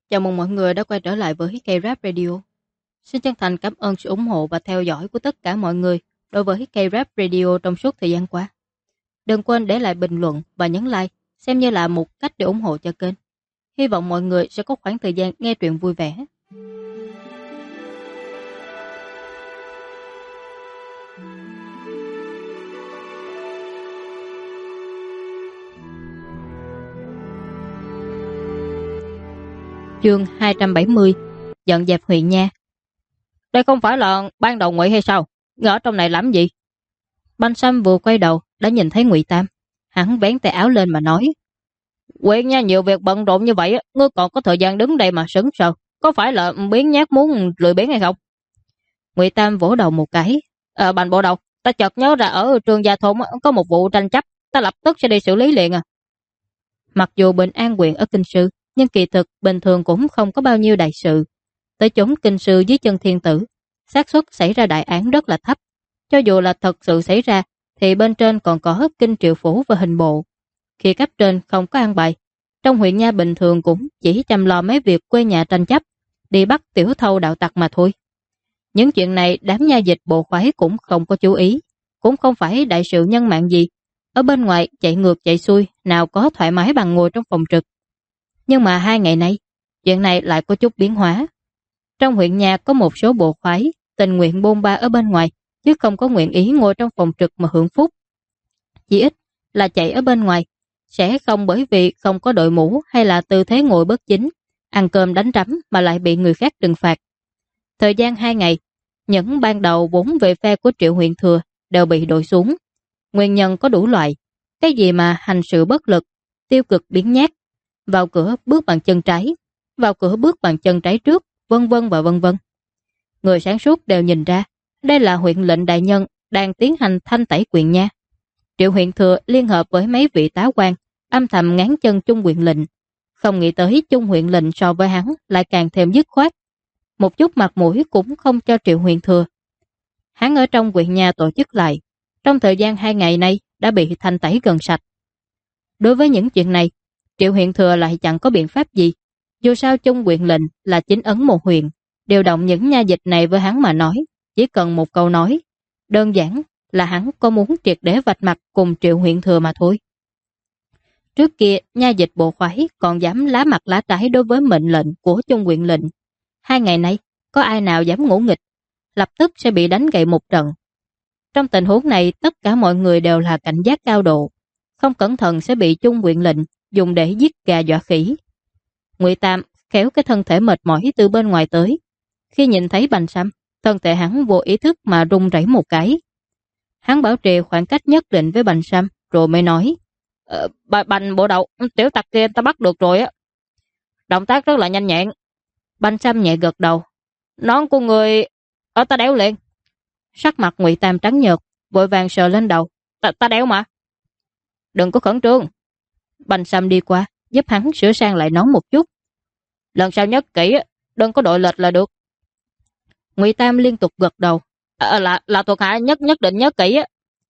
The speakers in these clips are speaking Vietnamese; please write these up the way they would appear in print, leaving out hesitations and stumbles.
Chào mừng mọi người đã quay trở lại với K-Rap Radio. Xin chân thành cảm ơn sự ủng hộ và theo dõi của tất cả mọi người đối với K-Rap Radio trong suốt thời gian qua. Đừng quên để lại bình luận và nhấn like, xem như là một cách để ủng hộ cho kênh. Hy vọng mọi người sẽ có khoảng thời gian nghe truyện vui vẻ. Chương 270, dọn dẹp huyện nha. Đây không phải là ban đầu Ngụy hay sao? Ngươi ở trong này làm gì? Banh Sâm vừa quay đầu đã nhìn thấy Ngụy Tam. Hắn vén tay áo lên mà nói: Huyện nha nhiều việc bận rộn như vậy, ngươi còn có thời gian đứng đây mà sững sờ, có phải là biến nhát muốn lười biếng hay không? Ngụy Tam vỗ đầu một cái: Bành bộ đầu, ta chợt nhớ ra ở trường Gia Thôn có một vụ tranh chấp, ta lập tức sẽ đi xử lý liền à. Mặc dù Bình An huyện ở Kinh Sư, nhưng kỳ thực bình thường cũng không có bao nhiêu đại sự. Tới chốn Kinh Sư dưới chân thiên tử, xác suất xảy ra đại án rất là thấp. Cho dù là thật sự xảy ra, thì bên trên còn có Kinh Triệu Phủ và hình bộ. Khi cấp trên không có an bài, trong huyện nha bình thường cũng chỉ chăm lo mấy việc quê nhà tranh chấp, đi bắt tiểu thâu đạo tặc mà thôi. Những chuyện này đám nha dịch bộ khoái cũng không có chú ý, cũng không phải đại sự nhân mạng gì. Ở bên ngoài chạy ngược chạy xuôi, nào có thoải mái bằng ngồi trong phòng trực. Nhưng mà 2 ngày nay, chuyện này lại có chút biến hóa. Trong huyện nhà có một số bộ khoái tình nguyện bôn ba ở bên ngoài, chứ không có nguyện ý ngồi trong phòng trực mà hưởng phúc. Chỉ ít là chạy ở bên ngoài, sẽ không bởi vì không có đội mũ hay là tư thế ngồi bất chính, ăn cơm đánh rắm mà lại bị người khác trừng phạt. Thời gian 2 ngày, những ban đầu vốn về phe của Triệu Huyện Thừa đều bị đội xuống. Nguyên nhân có đủ loại, cái gì mà hành sự bất lực, tiêu cực biến nhát, vào cửa bước bằng chân trái, vào cửa bước bằng chân trái trước, vân vân và vân vân. Người sáng suốt đều nhìn ra, đây là huyện lệnh đại nhân đang tiến hành thanh tẩy quyền nha. Triệu Huyện Thừa liên hợp với mấy vị tá quan, âm thầm ngáng chân Trung huyện lệnh. Không nghĩ tới Trung huyện lệnh so với hắn lại càng thêm dứt khoát. Một chút mặt mũi cũng không cho Triệu Huyện Thừa. Hắn ở trong huyện nhà tổ chức lại, trong thời gian 2 ngày nay đã bị thanh tẩy gần sạch. Đối với những chuyện này, Triệu Huyện Thừa lại chẳng có biện pháp gì. Dù sao Trung huyện lệnh là chính ấn một huyện, điều động những nha dịch này với hắn mà nói, chỉ cần một câu nói. Đơn giản là hắn có muốn triệt để vạch mặt cùng Triệu Huyện Thừa mà thôi. Trước kia, nha dịch bộ khoái còn dám lá mặt lá trái đối với mệnh lệnh của Trung huyện lệnh. 2 ngày nay, có ai nào dám ngỗ nghịch, lập tức sẽ bị đánh gậy một trận. Trong tình huống này, tất cả mọi người đều là cảnh giác cao độ, không cẩn thận sẽ bị Trung huyện lệnh dùng để giết gà dọa khỉ. Ngụy Tam kéo cái thân thể mệt mỏi từ bên ngoài tới. Khi nhìn thấy Bành Sâm, thân thể hắn vô ý thức mà run rẩy một cái. Hắn bảo trì khoảng cách nhất định với Bành Sâm, rồi mới nói: Bành bộ đầu, tiểu tặc kia ta bắt được rồi á. Động tác rất là nhanh nhẹn. Bành Sâm nhẹ gật đầu: Nón của người ở ta đéo liền. Sắc mặt Ngụy Tam trắng nhợt, vội vàng sờ lên đầu: Ta đéo mà. Đừng có khẩn trương. Bành Sâm đi qua, giúp hắn sửa sang lại nón một chút. Lần sau nhớ kỹ, đừng có đội lệch là được. Ngụy Tam liên tục gật đầu: Là thuộc hạ nhất định nhớ kỹ.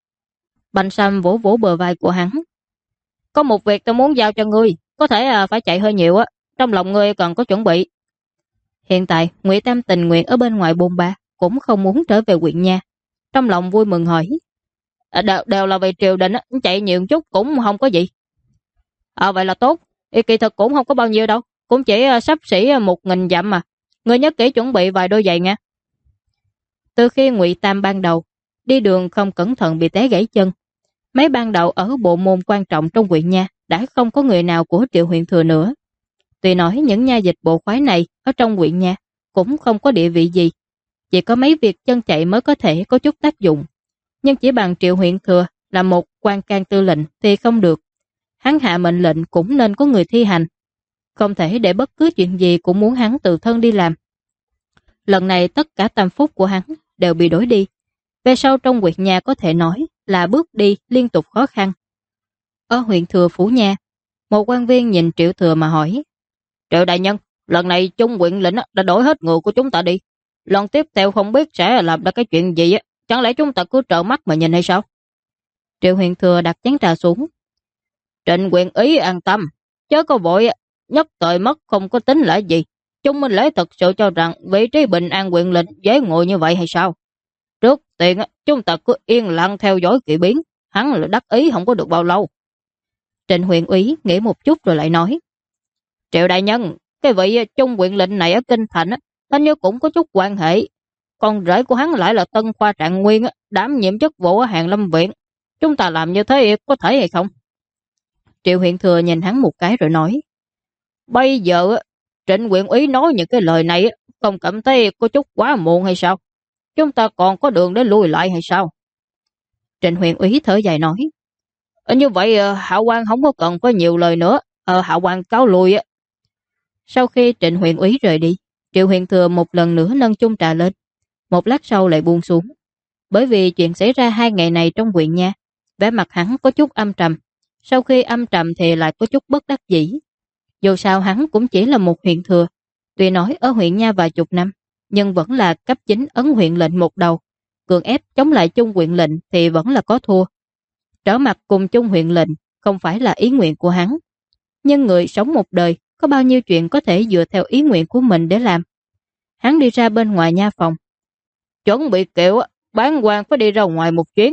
Bành Sâm vỗ vỗ bờ vai của hắn: Có một việc tôi muốn giao cho ngươi, có thể phải chạy hơi nhiều á, trong lòng ngươi cần có chuẩn bị. Hiện tại Ngụy Tam tình nguyện ở bên ngoài bôn ba, cũng không muốn trở về huyện nha. Trong lòng vui mừng hỏi: Đều là vì triều đình, chạy nhiều chút cũng không có gì. Vậy là tốt. Kỳ thực cũng không có bao nhiêu đâu, cũng chỉ xấp xỉ 1000 dặm mà. Ngươi nhớ kỹ chuẩn bị vài đôi giày nha. Từ khi Ngụy Tam ban đầu đi đường không cẩn thận bị té gãy chân, mấy ban đầu ở bộ môn quan trọng trong huyện nha đã không có người nào của Triệu Huyện Thừa nữa. Tuy nói những nha dịch bộ khoái này ở trong huyện nha cũng không có địa vị gì, chỉ có mấy việc chân chạy mới có thể có chút tác dụng, nhưng chỉ bằng Triệu Huyện Thừa là một quan can tư lệnh thì không được. Hắn hạ mệnh lệnh cũng nên có người thi hành, không thể để bất cứ chuyện gì cũng muốn hắn tự thân đi làm. Lần này tất cả tâm phúc của hắn đều bị đổi đi. Về sau trong huyện nhà có thể nói là bước đi liên tục khó khăn. Ở huyện Thừa Phủ Nha, một quan viên nhìn Triệu Thừa mà hỏi: Triệu đại nhân, lần này Trung huyện lệnh đã đổi hết người của chúng ta đi. Lần tiếp theo không biết sẽ làm ra cái chuyện gì á, chẳng lẽ chúng ta cứ trợn mắt mà nhìn hay sao? Triệu Huyện Thừa đặt chén trà xuống: Trịnh huyện ý an tâm, chớ có vội, nhất thời mất không có tính là gì. Chúng Minh Lễ thật sự cho rằng vị trí bình an huyện lệnh dễ ngồi như vậy hay sao? Trước tiên chúng ta cứ yên lặng theo dõi kỳ biến, hắn là đắc ý không có được bao lâu. Trịnh huyện úy nghĩ một chút rồi lại nói: Triệu đại nhân, cái vị Trung huyện lệnh này ở Kinh Thành hình như cũng có chút quan hệ. Con rể của hắn lại là Tân Khoa Trạng Nguyên, đảm nhiệm chức vụ ở Hàn Lâm Viện. Chúng ta làm như thế có thể hay không? Triệu huyện thừa nhìn hắn một cái rồi nói: Bây giờ Trịnh huyện úy nói những cái lời này không cảm thấy có chút quá muộn hay sao? Chúng ta còn có đường để lùi lại hay sao? Trịnh huyện úy thở dài nói: Như vậy Hạ quan không có cần có nhiều lời nữa. Hạ quan cáo lui. Sau khi Trịnh huyện úy rời đi, Triệu huyện thừa một lần nữa nâng chung trà lên. Một lát sau lại buông xuống. Bởi vì chuyện xảy ra 2 ngày này trong huyện nha, vẻ mặt hắn có chút âm trầm. Sau khi âm trầm thì lại có chút bất đắc dĩ. Dù sao hắn cũng chỉ là một huyện thừa. Tuy nói ở huyện nha vài chục năm, nhưng vẫn là cấp chính ấn huyện lệnh một đầu. Cường ép chống lại chung huyện lệnh thì vẫn là có thua. Trở mặt cùng chung huyện lệnh không phải là ý nguyện của hắn. Nhưng người sống một đời có bao nhiêu chuyện có thể dựa theo ý nguyện của mình để làm. Hắn đi ra bên ngoài nha phòng. Chuẩn bị kiệu, bán quan phải đi ra ngoài một chuyến.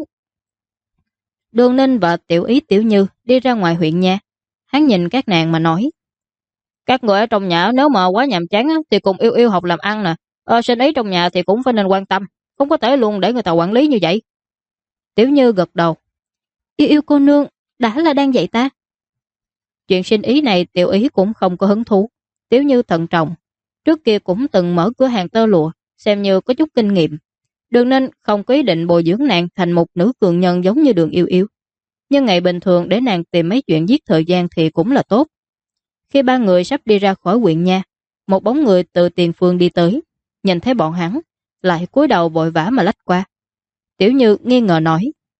Đường Ninh và Tiểu Ý Tiểu Như đi ra ngoài huyện nha. Hắn nhìn các nàng mà nói: Các người ở trong nhà nếu mà quá nhàm chán thì cùng yêu yêu học làm ăn nè. Sinh ý trong nhà thì cũng phải nên quan tâm, không có thể luôn để người ta quản lý như vậy. Tiểu Như gật đầu: Yêu yêu cô nương đã là đang dạy ta. Chuyện sinh ý này Tiểu Ý cũng không có hứng thú. Tiểu Như thận trọng, trước kia cũng từng mở cửa hàng tơ lụa, xem như có chút kinh nghiệm. Đường Ninh không có ý định bồi dưỡng nàng thành một nữ cường nhân giống như Đường Yêu Yêu. Nhưng ngày bình thường để nàng tìm mấy chuyện giết thời gian thì cũng là tốt. Khi ba người sắp đi ra khỏi huyện nha, một bóng người từ tiền phương đi tới, nhìn thấy bọn hắn, lại cúi đầu vội vã mà lách qua. Tiểu Như nghi ngờ nói: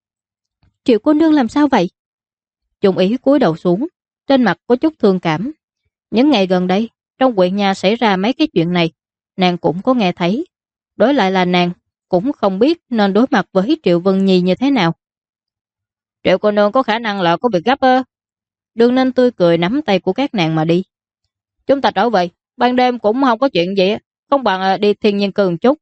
Triệu cô nương làm sao vậy? Trung Ý cúi đầu xuống, trên mặt có chút thương cảm. Những ngày gần đây, trong huyện nhà xảy ra mấy cái chuyện này, nàng cũng có nghe thấy. Đối lại là nàng cũng không biết nên đối mặt với Triệu Vân Nhi như thế nào. Triệu cô nương có khả năng là có việc gấp ơ. Đường Ninh tươi cười nắm tay của các nàng mà đi. Chúng ta trở về, ban đêm cũng không có chuyện gì, không bằng đi thiên nhiên cư một chút.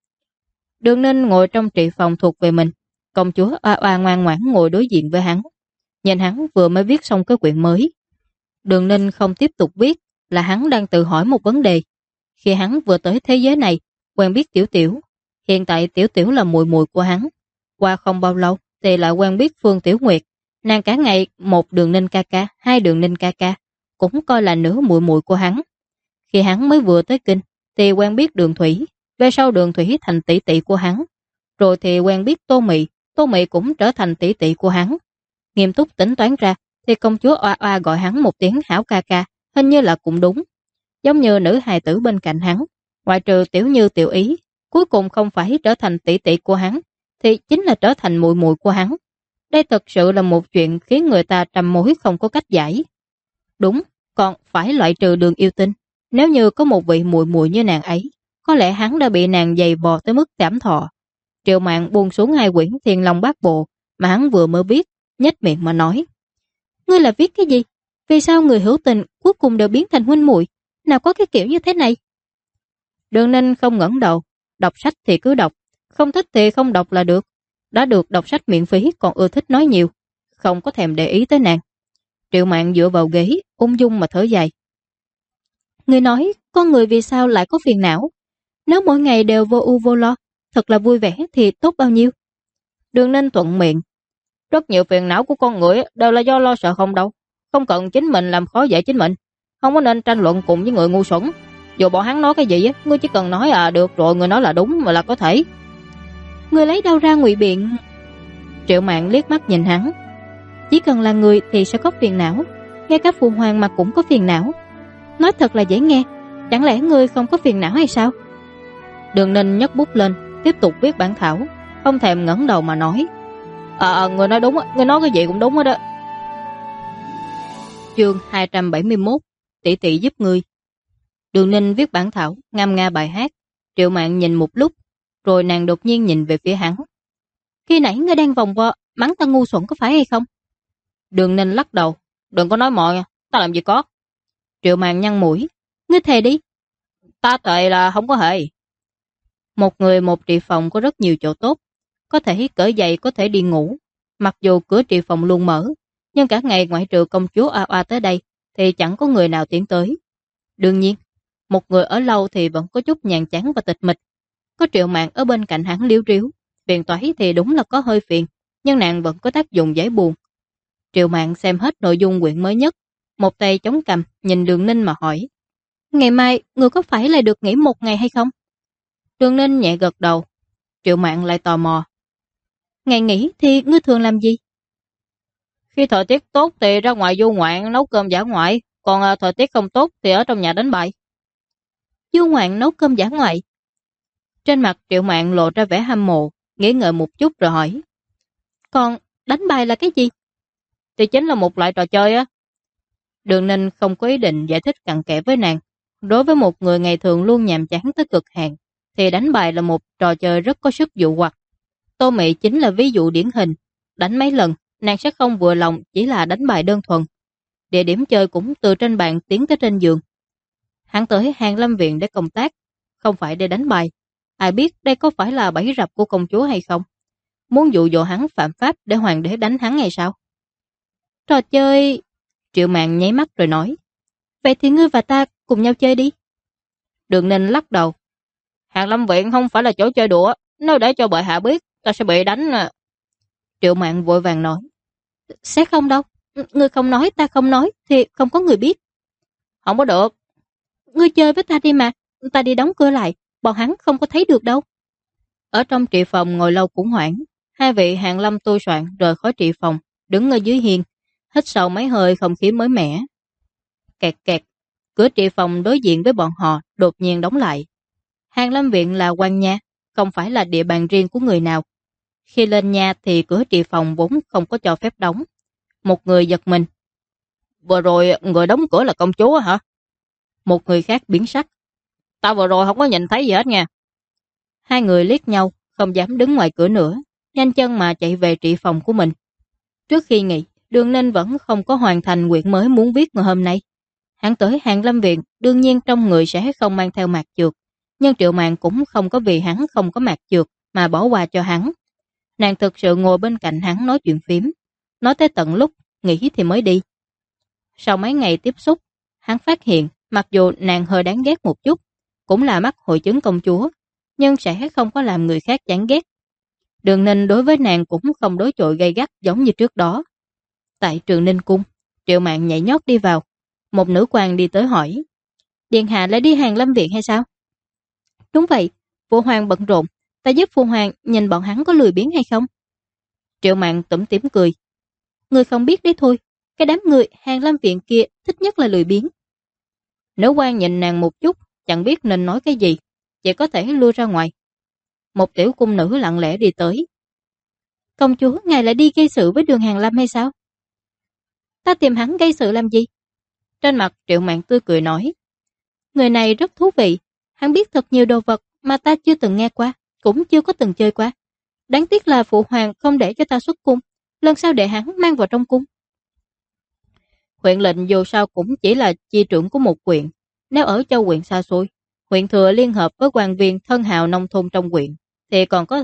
Đường Ninh ngồi trong trị phòng thuộc về mình. Công chúa oa oa ngoan ngoãn ngồi đối diện với hắn. Nhìn hắn vừa mới viết xong cái quyển mới. Đường Ninh không tiếp tục viết, là hắn đang tự hỏi một vấn đề. Khi hắn vừa tới thế giới này, quen biết Tiểu Tiểu. Hiện tại Tiểu Tiểu là muội muội của hắn. Qua không bao lâu thì lại quen biết Phương Tiểu Nguyệt. Nàng cả ngày một Đường Ninh ca ca, hai Đường Ninh ca ca, cũng coi là nửa muội muội của hắn. Khi hắn mới vừa tới kinh thì quen biết Đường Thủy, về sau Đường Thủy thành tỷ tỷ của hắn. Rồi thì quen biết Tô Mị cũng trở thành tỷ tỷ của hắn. Nghiêm túc tính toán ra thì công chúa oa oa gọi hắn một tiếng hảo ca ca, hình như là cũng đúng. Giống như nữ hài tử bên cạnh hắn, ngoại trừ Tiểu Như Tiểu Ý, cuối cùng không phải trở thành tỷ tỷ của hắn, thì chính là trở thành muội muội của hắn. Đây thật sự là một chuyện khiến người ta trầm mối không có cách giải. Đúng, còn phải loại trừ Đường Yêu Tinh. Nếu như có một vị muội muội như nàng ấy, có lẽ hắn đã bị nàng giày vò tới mức giảm thọ. Triệu Mạn buông xuống 2 quyển Thiên Long Bát Bộ mà hắn vừa mới viết, nhếch miệng mà nói: Ngươi là viết cái gì? Vì sao người hữu tình cuối cùng đều biến thành huynh muội? Nào có cái kiểu như thế này? Đường Ninh không ngẩng đầu, đọc sách thì cứ đọc, không thích thì không đọc là được. Đã được đọc sách miễn phí còn ưa thích nói nhiều, không có thèm để ý tới nàng. Triệu Mạn dựa vào ghế, ung dung mà thở dài. Ngươi nói, con người vì sao lại có phiền não? Nếu mỗi ngày đều vô ưu vô lo, thật là vui vẻ thì tốt bao nhiêu? Đường Ninh thuận miệng. Rất nhiều phiền não của con người đều là do lo sợ không đâu. Không cần chính mình làm khó dễ chính mình. Không có nên tranh luận cùng với người ngu xuẩn. Dù bọn hắn nói cái gì, ngươi chỉ cần nói được rồi, người nói là đúng mà là có thể. Ngươi lấy đâu ra ngụy biện? Triệu Mạn liếc mắt nhìn hắn. Chỉ cần là người thì sẽ có phiền não. Ngay cả phụ hoàng mà cũng có phiền não. Nói thật là dễ nghe. Chẳng lẽ ngươi không có phiền não hay sao? Đường Ninh nhấc bút lên, tiếp tục viết bản thảo, không thèm ngẩng đầu mà nói: Người nói đúng, người nói cái gì cũng đúng hết đó. Chương 271: Tỷ tỷ giúp ngươi. Đường Ninh viết bản thảo, ngâm nga bài hát. Triệu Mạn nhìn một lúc, rồi nàng đột nhiên nhìn về phía hắn. Khi nãy ngươi đang vòng vo mắng ta ngu xuẩn có phải hay không? Đường Ninh lắc đầu. Đừng có nói mò nha, ta làm gì có. Triệu Mạn nhăn mũi. Ngươi thề đi. Ta thề là không có hề. Một người một trị phòng có rất nhiều chỗ tốt. Có thể cởi giày, có thể đi ngủ. Mặc dù cửa trị phòng luôn mở, nhưng cả ngày ngoại trừ công chúa Oa Oa tới đây thì chẳng có người nào tiến tới. Đương nhiên, một người ở lâu thì vẫn có chút nhàm chán và tịch mịch. Có Triệu Mạn ở bên cạnh hắn liếu riếu. Phiền toái thì đúng là có hơi phiền, nhưng nàng vẫn có tác dụng giải buồn. Triệu Mạn xem hết nội dung quyển mới nhất, một tay chống cằm nhìn Đường Ninh mà hỏi. Ngày mai, ngươi có phải lại được nghỉ một ngày hay không? Đường Ninh nhẹ gật đầu. Triệu Mạn lại tò mò. Ngày nghỉ thì ngươi thường làm gì? Khi thời tiết tốt thì ra ngoài du ngoạn nấu cơm dã ngoại, còn thời tiết không tốt thì ở trong nhà đánh bài. Du ngoạn nấu cơm dã ngoại. Trên mặt Triệu Mạn lộ ra vẻ hâm mộ, nghĩ ngợi một chút rồi hỏi. Còn đánh bài là cái gì? Thì chính là một loại trò chơi á. Đường Ninh không có ý định giải thích cặn kẽ với nàng. Đối với một người ngày thường luôn nhàm chán tới cực hạn, thì đánh bài là một trò chơi rất có sức dụ hoặc. Tô Mị chính là ví dụ điển hình. Đánh mấy lần, nàng sẽ không vừa lòng chỉ là đánh bài đơn thuần. Địa điểm chơi cũng từ trên bàn tiến tới trên giường. Hắn tới Hàng Lâm Viện để công tác, không phải để đánh bài. Ai biết đây có phải là bẫy rập của công chúa hay không? Muốn dụ dỗ hắn phạm pháp để hoàng đế đánh hắn hay sao? Trò chơi... Triệu Mạn nháy mắt rồi nói. Vậy thì ngươi và ta cùng nhau chơi đi. Đường Ninh lắc đầu. Hàng Lâm Viện không phải là chỗ chơi đùa. Nếu để cho bệ hạ biết, ta sẽ bị đánh à. Triệu Mạn vội vàng nói. Sẽ không đâu. Ngươi không nói, ta không nói, thì không có người biết. Không có được. Ngươi chơi với ta đi mà. Ta đi đóng cửa lại, bọn hắn không có thấy được đâu. Ở trong trị phòng ngồi lâu cũng hoảng. Hai vị Hàn Lâm tu soạn rời khỏi trị phòng, đứng ở dưới hiên, hít sâu mấy hơi không khí mới mẻ. Kẹt kẹt, cửa trị phòng đối diện với bọn họ đột nhiên đóng lại. Hàn Lâm Viện là quan nha, không phải là địa bàn riêng của người nào. Khi lên nha thì cửa trị phòng vốn không có cho phép đóng. Một người giật mình. Vừa rồi người đóng cửa là công chúa hả? Một người khác biến sắc. Ta vừa rồi không có nhìn thấy gì hết nha. Hai người liếc nhau, không dám đứng ngoài cửa nữa, nhanh chân mà chạy về trị phòng của mình. Trước khi nghỉ, Đường Ninh vẫn không có hoàn thành quyển mới muốn viết ngày hôm nay. Hắn tới Hàn Lâm Viện, đương nhiên trong người sẽ không mang theo mạc chược, nhưng Triệu Mạn cũng không có vì hắn không có mạc chược mà bỏ qua cho hắn. Nàng thực sự ngồi bên cạnh hắn nói chuyện phím, nói tới tận lúc nghỉ thì mới đi. Sau mấy ngày tiếp xúc, hắn phát hiện mặc dù nàng hơi đáng ghét một chút, cũng là mắc hội chứng công chúa, nhưng sẽ không có làm người khác chán ghét. Đường Ninh đối với nàng cũng không đối chọi gay gắt giống như trước đó. Tại Trường Ninh Cung, Triệu Mạn nhảy nhót đi vào. Một nữ quan đi tới hỏi, Điện hạ lại đi Hàn Lâm Viện hay sao? Đúng vậy, Phụ Hoàng bận rộn, ta giúp Phụ Hoàng nhìn bọn hắn có lười biếng hay không? Triệu Mạn tủm tỉm cười. Người không biết đấy thôi, cái đám người Hàn Lâm Viện kia thích nhất là lười biếng. Nữ quan nhìn nàng một chút, chẳng biết nên nói cái gì, chỉ có thể lui ra ngoài. Một tiểu cung nữ lặng lẽ đi tới. Công chúa, ngài lại đi gây sự với Đường Hàn Lâm hay sao? Ta tìm hắn gây sự làm gì? Trên mặt Triệu Mạn tươi cười nói. Người này rất thú vị, hắn biết thật nhiều đồ vật mà ta chưa từng nghe qua, cũng chưa có từng chơi qua. Đáng tiếc là Phụ Hoàng không để cho ta xuất cung, lần sau để hắn mang vào trong cung. Huyện lệnh dù sao cũng chỉ là chi trưởng của một huyện, nếu ở châu huyện xa xôi, huyện thừa liên hợp với quan viên thân hào nông thôn trong huyện thì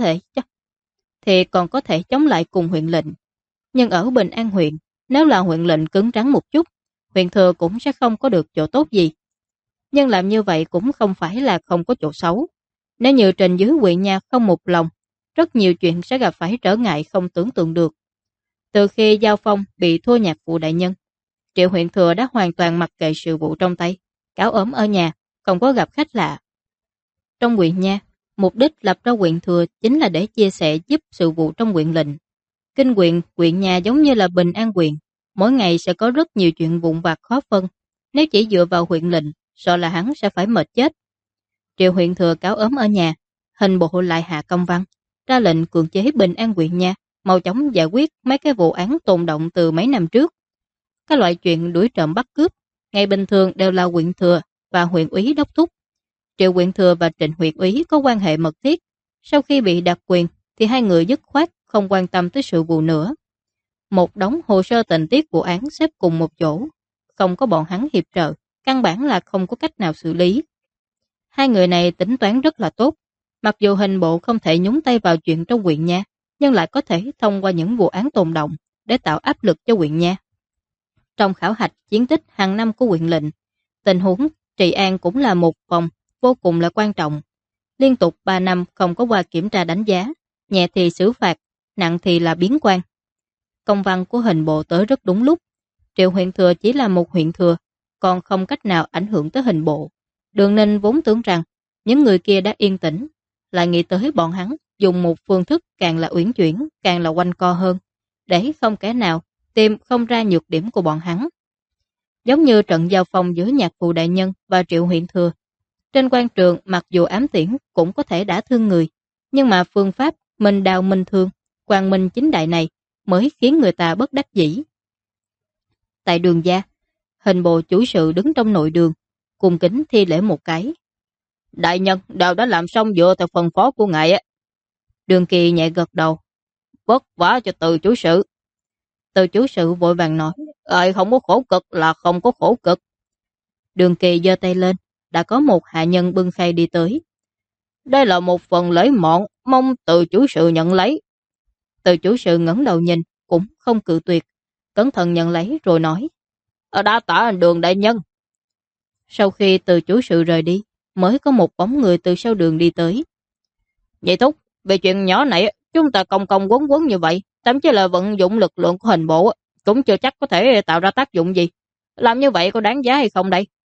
còn có thể chống lại cùng huyện lệnh. Nhưng ở Bình An huyện, nếu là huyện lệnh cứng rắn một chút, huyện thừa cũng sẽ không có được chỗ tốt gì. Nhưng làm như vậy cũng không phải là không có chỗ xấu. Nếu như trên dưới huyện nhà không một lòng, rất nhiều chuyện sẽ gặp phải trở ngại không tưởng tượng được. Từ khi Giao Phong bị thua nhạc phụ đại nhân, Triệu huyện thừa đã hoàn toàn mặc kệ sự vụ trong tay, cáo ốm ở nhà, không có gặp khách lạ. Trong huyện nha, mục đích lập ra huyện thừa chính là để chia sẻ giúp sự vụ trong huyện lệnh. Kinh huyện nhà giống như là Bình An huyện, mỗi ngày sẽ có rất nhiều chuyện vụn vặt khó phân. Nếu chỉ dựa vào huyện lệnh, sợ là hắn sẽ phải mệt chết. Triệu huyện thừa cáo ốm ở nhà, hình bộ lại hạ công văn, ra lệnh cưỡng chế Bình An huyện nha, mau chóng giải quyết mấy cái vụ án tồn động từ mấy năm trước. Các loại chuyện đuổi trộm bắt cướp, ngày bình thường đều là huyện thừa và huyện úy đốc thúc. Triệu huyện thừa và Trịnh huyện úy có quan hệ mật thiết. Sau khi bị đặc quyền thì hai người dứt khoát không quan tâm tới sự vụ nữa. Một đống hồ sơ tình tiết vụ án xếp cùng một chỗ, không có bọn hắn hiệp trợ, căn bản là không có cách nào xử lý. Hai người này tính toán rất là tốt, mặc dù hình bộ không thể nhúng tay vào chuyện trong huyện nha, nhưng lại có thể thông qua những vụ án tồn động để tạo áp lực cho huyện nha. Trong khảo hạch chiến tích hàng năm của huyện lệnh, tình huống trị an cũng là một vòng vô cùng là quan trọng. Liên tục 3 năm không có qua kiểm tra đánh giá, nhẹ thì xử phạt, nặng thì là biến quan. Công văn của hình bộ tới rất đúng lúc. Triệu huyện thừa chỉ là một huyện thừa, còn không cách nào ảnh hưởng tới hình bộ. Đường Ninh vốn tưởng rằng những người kia đã yên tĩnh, lại nghĩ tới bọn hắn dùng một phương thức càng là uyển chuyển, càng là quanh co hơn, để không kẻ nào tìm không ra nhược điểm của bọn hắn. Giống như trận giao phong giữa Nhạc Phụ đại nhân và Triệu huyện thừa. Trên quan trường mặc dù ám tiễn cũng có thể đả thương người, nhưng mà phương pháp minh đao minh thương, quang minh chính đại này mới khiến người ta bất đắc dĩ. Tại đường gia, hình bộ chủ sự đứng trong nội đường, cung kính thi lễ một cái. Đại nhân đều đã làm xong dựa theo phần phó của ngài á. Đường Kỳ nhẹ gật đầu. Vất vả cho Từ chủ sự. Từ chủ sự vội vàng nói, không có khổ cực là không có khổ cực. Đường Kỳ giơ tay lên, đã có một hạ nhân bưng khay đi tới. Đây là một phần lễ mọn, mong Từ chủ sự nhận lấy. Từ chủ sự ngẩng đầu nhìn, cũng không cự tuyệt, cẩn thận nhận lấy rồi nói, đã tạ Đường đại nhân. Sau khi Từ chủ sự rời đi, mới có một bóng người từ sau đường đi tới. Nhị thúc, về chuyện nhỏ này, chúng ta công công quấn quấn như vậy, thậm chí là vận dụng lực lượng của hình bộ, cũng chưa chắc có thể tạo ra tác dụng gì. Làm như vậy có đáng giá hay không đây?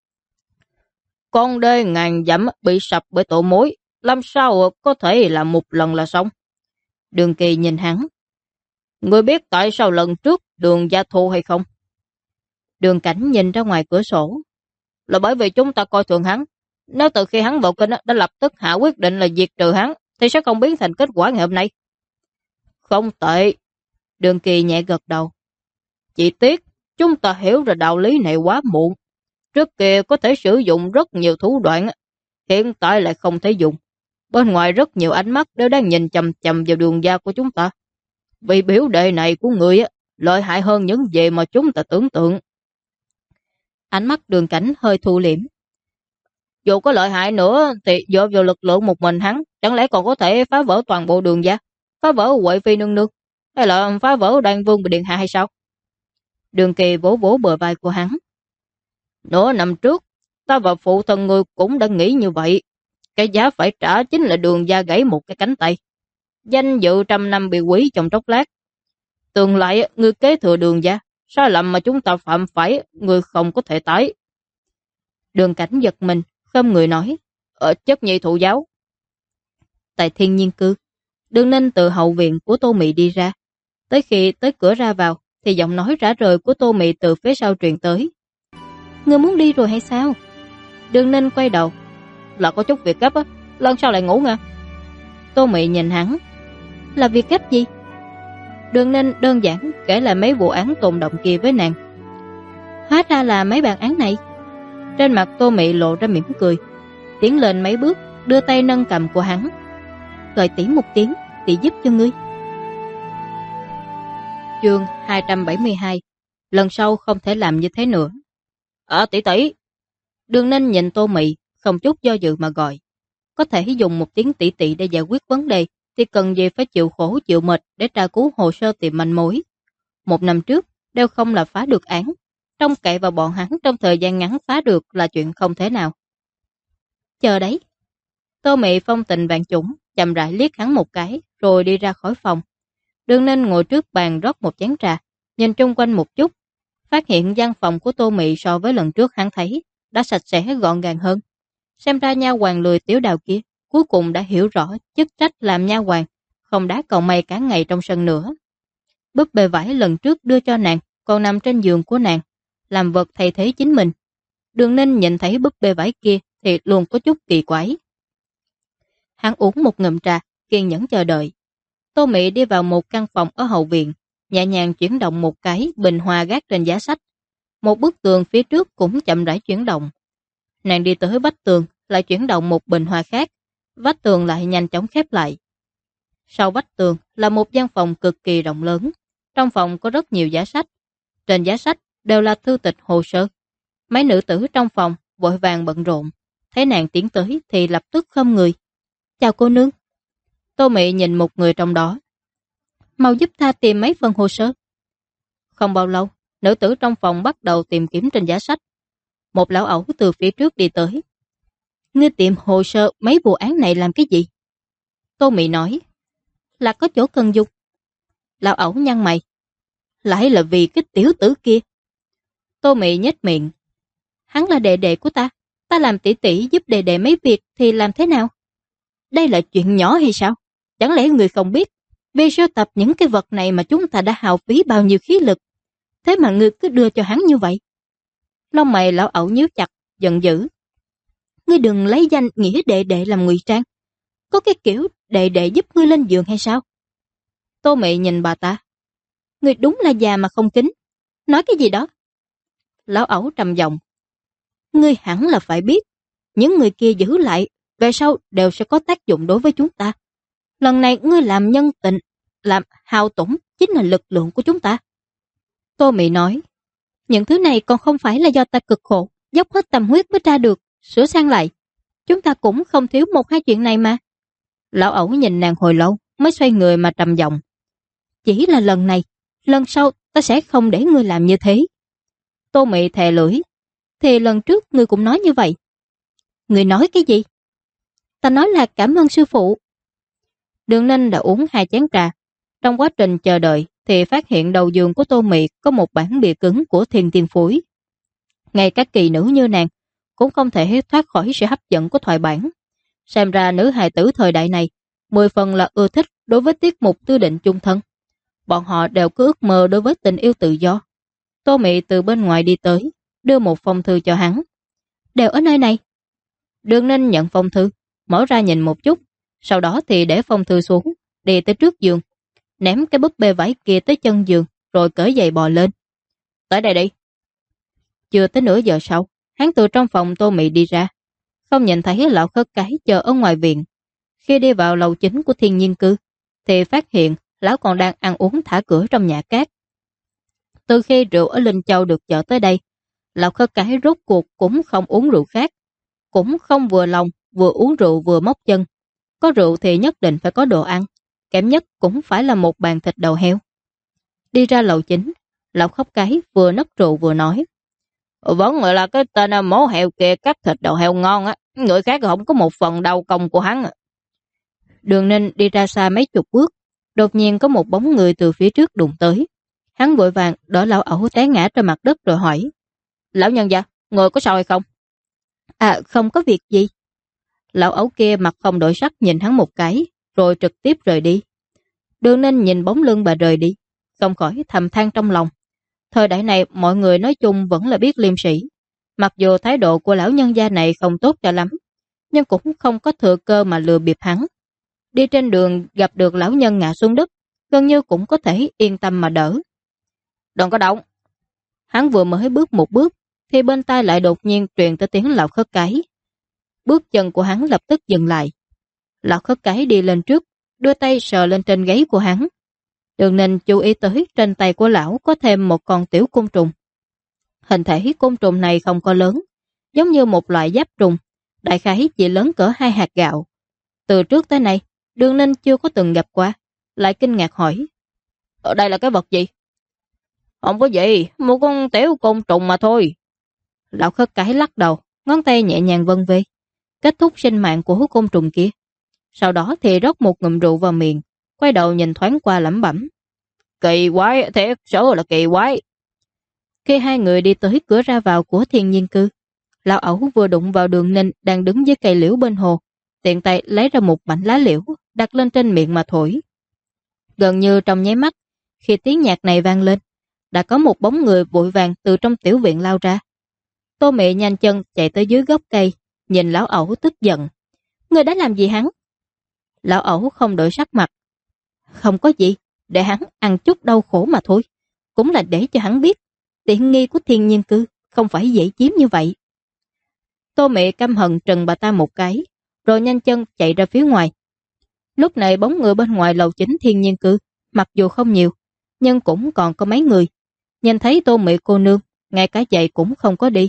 Con đê ngàn dặm bị sập bởi tổ mối, làm sao có thể làm một lần là xong? Đường Kỳ nhìn hắn. Ngươi biết tại sao lần trước Đường gia thua hay không? Đường Cảnh nhìn ra ngoài cửa sổ. Là bởi vì chúng ta coi thường hắn. Nếu từ khi hắn vào kinh đã lập tức hạ quyết định là diệt trừ hắn, thì sẽ không biến thành kết quả ngày hôm nay. Không tệ. Đường Kỳ nhẹ gật đầu. Chỉ tiếc, chúng ta hiểu ra đạo lý này quá muộn. Trước kia có thể sử dụng rất nhiều thủ đoạn, hiện tại lại không thể dùng. Bên ngoài rất nhiều ánh mắt đều đang nhìn chằm chằm vào Đường gia của chúng ta. Vì biểu đệ này của người lợi hại hơn những gì mà chúng ta tưởng tượng. Ánh mắt Đường Cảnh hơi thu liễm. Dù có lợi hại nữa thì dựa vào lực lượng một mình hắn, chẳng lẽ còn có thể phá vỡ toàn bộ Đường gia, phá vỡ Huệ Phi nương nương, hay là phá vỡ Đoan Vương và Điện Hạ hay sao? Đường Kỳ vỗ vỗ bờ vai của hắn. Nửa năm trước, ta và phụ thân ngươi cũng đã nghĩ như vậy. Cái giá phải trả chính là Đường gia gãy một cái cánh tay. Danh dự 100 năm bị hủy trong chốc lát. Tương lai ngươi kế thừa Đường gia, sai lầm mà chúng ta phạm phải, ngươi không có thể tái. Đường Cảnh giật mình, khom người nói, chất nhi thụ giáo. Tại Thiên Nhiên Cư, Đường Ninh từ hậu viện của Tô Mị đi ra. Tới khi tới cửa ra vào, thì giọng nói rã rời của Tô Mị từ phía sau truyền tới. Ngươi muốn đi rồi hay sao? Đường Ninh quay đầu. Là có chút việc gấp á, lần sau lại ngủ nha. Tô Mị nhìn hắn. Là việc gấp gì? Đường Ninh đơn giản kể lại mấy vụ án tồn động kia với nàng. Hóa ra là mấy bản án này. Trên mặt Tô Mị lộ ra mỉm cười, tiến lên mấy bước, đưa tay nâng cầm của hắn. Gọi tỷ một tiếng, tỷ giúp cho ngươi. Chương 272. Lần sau không thể làm như thế nữa. Tỷ tỷ. Đường Ninh nhìn Tô Mị, không chút do dự mà gọi. Có thể dùng một tiếng tỷ tỷ để giải quyết vấn đề, thì cần gì phải chịu khổ chịu mệt để tra cứu hồ sơ tìm manh mối. 1 năm trước, đều không là phá được án. Trông cậy vào bọn hắn trong thời gian ngắn phá được là chuyện không thể nào. Chờ đấy. Tô Mị phong tình vạn chủng, chậm rãi liếc hắn một cái, rồi đi ra khỏi phòng. Đường Ninh ngồi trước bàn rót một chén trà, nhìn chung quanh một chút, phát hiện gian phòng của Tô Mị so với lần trước hắn thấy đã sạch sẽ gọn gàng hơn. Xem ra nha hoàn lười tiểu đào kia cuối cùng đã hiểu rõ chức trách làm nha hoàn, không đá cầu may cả ngày trong sân nữa. Búp bê vải lần trước đưa cho nàng còn nằm trên giường của nàng, làm vật thay thế chính mình. Đường Ninh nhìn thấy búp bê vải kia thì luôn có chút kỳ quái. Hắn uống một ngụm trà, kiên nhẫn chờ đợi. Tô Mị đi vào một căn phòng ở hậu viện, nhẹ nhàng chuyển động một cái bình hoa gác trên giá sách. Một bức tường phía trước cũng chậm rãi chuyển động. Nàng đi tới vách tường, lại chuyển động một bình hoa khác, vách tường lại nhanh chóng khép lại. Sau vách tường là một gian phòng cực kỳ rộng lớn. Trong phòng có rất nhiều giá sách. Trên giá sách đều là thư tịch hồ sơ. Mấy nữ tử trong phòng vội vàng bận rộn, thấy nàng tiến tới thì lập tức khom người. Chào cô nương. Tô Mị nhìn một người trong đó. Mau giúp ta tìm mấy phần hồ sơ. Không bao lâu, nữ tử trong phòng bắt đầu tìm kiếm trên giá sách. Một lão ẩu từ phía trước đi tới. Ngươi tìm hồ sơ mấy vụ án này làm cái gì? Tô Mị nói. Là có chỗ cần dùng. Lão ẩu nhăn mày. Lại là vì cái tiểu tử kia. Tô Mị nhếch miệng. Hắn là đệ đệ của ta. Ta làm tỷ tỷ giúp đệ đệ mấy việc thì làm thế nào? Đây là chuyện nhỏ hay sao? Chẳng lẽ người không biết vì sưu tập những cái vật này mà chúng ta đã hao phí bao nhiêu khí lực? Thế mà ngươi cứ đưa cho hắn như vậy. Lông mày lão ẩu nhíu chặt, giận dữ. Ngươi đừng lấy danh nghĩa đệ đệ làm ngụy trang. Có cái kiểu đệ đệ giúp ngươi lên giường hay sao? Tô Mị nhìn bà ta. Ngươi đúng là già mà không kính. Nói cái gì đó? Lão ẩu trầm giọng. Ngươi hẳn là phải biết, những người kia giữ lại, về sau đều sẽ có tác dụng đối với chúng ta. Lần này ngươi làm nhân tình, làm hao tổn chính là lực lượng của chúng ta. Tô Mị nói, những thứ này còn không phải là do ta cực khổ, dốc hết tâm huyết mới ra được, sửa sang lại. Chúng ta cũng không thiếu một hai chuyện này mà. Lão ẩu nhìn nàng hồi lâu, mới xoay người mà trầm giọng. Chỉ là lần này, lần sau ta sẽ không để ngươi làm như thế. Tô Mị thè lưỡi. Thì lần trước ngươi cũng nói như vậy. Ngươi nói cái gì? Ta nói là cảm ơn sư phụ. Đường Ninh đã uống 2 chén trà. Trong quá trình chờ đợi thì phát hiện đầu giường của Tô Mị có một bản bìa cứng của Thiên Tiên Phối. Ngay các kỳ nữ như nàng cũng không thể thoát khỏi sự hấp dẫn của thoại bản. Xem ra nữ hài tử thời đại này 10 phần là ưa thích đối với tiết mục tư định chung thân. Bọn họ đều có ước mơ đối với tình yêu tự do. Tô Mị từ bên ngoài đi tới, đưa một phong thư cho hắn. Đều ở nơi này. Đường Ninh nhận phong thư, mở ra nhìn một chút, sau đó thì để phong thư xuống, đi tới trước giường, ném cái búp bê vải kia tới chân giường, rồi cởi giày bò lên. Tới đây đi. Chưa tới nửa giờ sau, hắn từ trong phòng Tô Mị đi ra, không nhìn thấy lão khất cái chờ ở ngoài viện. Khi đi vào lầu chính của Thiên Nhiên Cư, thì phát hiện lão còn đang ăn uống thả cửa trong nhà cát. Từ khi rượu ở Linh Châu được chở tới đây, lão khất cái rốt cuộc cũng không uống rượu khác, cũng không vừa lòng vừa uống rượu vừa móc chân. Có rượu thì nhất định phải có đồ ăn, kém nhất cũng phải là một bàn thịt đầu heo. Đi ra lầu chính, lão khất cái vừa nấc rượu vừa nói. Vẫn là cái tên mổ heo kia cắt thịt đầu heo ngon á, người khác không có một phần đầu công của hắn. Đường Ninh đi ra xa mấy chục bước, đột nhiên có một bóng người từ phía trước đụng tới. Hắn vội vàng đỡ lão ẩu té ngã trên mặt đất rồi hỏi. Lão nhân gia, người có sao hay không? À, không có việc gì. Lão ẩu kia mặt không đổi sắc nhìn hắn một cái, rồi trực tiếp rời đi. Đường Ninh nhìn bóng lưng bà rời đi, không khỏi thầm than trong lòng. Thời đại này mọi người nói chung vẫn là biết liêm sĩ. Mặc dù thái độ của lão nhân gia này không tốt cho lắm, nhưng cũng không có thừa cơ mà lừa bịp hắn. Đi trên đường gặp được lão nhân ngã xuống đất, gần như cũng có thể yên tâm mà đỡ. Đừng có động. Hắn vừa mới bước một bước, thì bên tai lại đột nhiên truyền tới tiếng lão khất cái. Bước chân của hắn lập tức dừng lại. Lão khất cái đi lên trước, đưa tay sờ lên trên gáy của hắn. Đường Ninh chú ý tới trên tay của lão có thêm một con tiểu côn trùng. Hình thể côn trùng này không có lớn, giống như một loại giáp trùng, đại khái chỉ lớn cỡ 2 hạt gạo. Từ trước tới nay, Đường Ninh chưa có từng gặp qua, lại kinh ngạc hỏi. Ở đây là cái vật gì? Không có gì, một con tiểu côn trùng mà thôi. Lão khất cái lắc đầu, ngón tay nhẹ nhàng vân về, kết thúc sinh mạng của côn trùng kia. Sau đó thì rót một ngụm rượu vào miệng, quay đầu nhìn thoáng qua lẩm bẩm. Kỳ quái, thiệt sự là kỳ quái. Khi hai người đi tới cửa ra vào của Thiên Nhiên Cư, lão ẩu vừa đụng vào Đường Ninh đang đứng dưới cây liễu bên hồ, tiện tay lấy ra một mảnh lá liễu đặt lên trên miệng mà thổi. Gần như trong nháy mắt, khi tiếng nhạc này vang lên, đã có một bóng người vội vàng từ trong tiểu viện lao ra. Tô Mị nhanh chân chạy tới dưới gốc cây, nhìn lão ẩu tức giận. Người đã làm gì hắn? Lão ẩu không đổi sắc mặt. Không có gì, để hắn ăn chút đau khổ mà thôi. Cũng là để cho hắn biết, tiện nghi của Thiên Nhiên Cư không phải dễ chiếm như vậy. Tô Mị căm hận trừng bà ta một cái, rồi nhanh chân chạy ra phía ngoài. Lúc này bóng người bên ngoài lầu chính Thiên Nhiên Cư, mặc dù không nhiều, nhưng cũng còn có mấy người. Nhìn thấy Tô Mị cô nương, ngay cả giày cũng không có đi,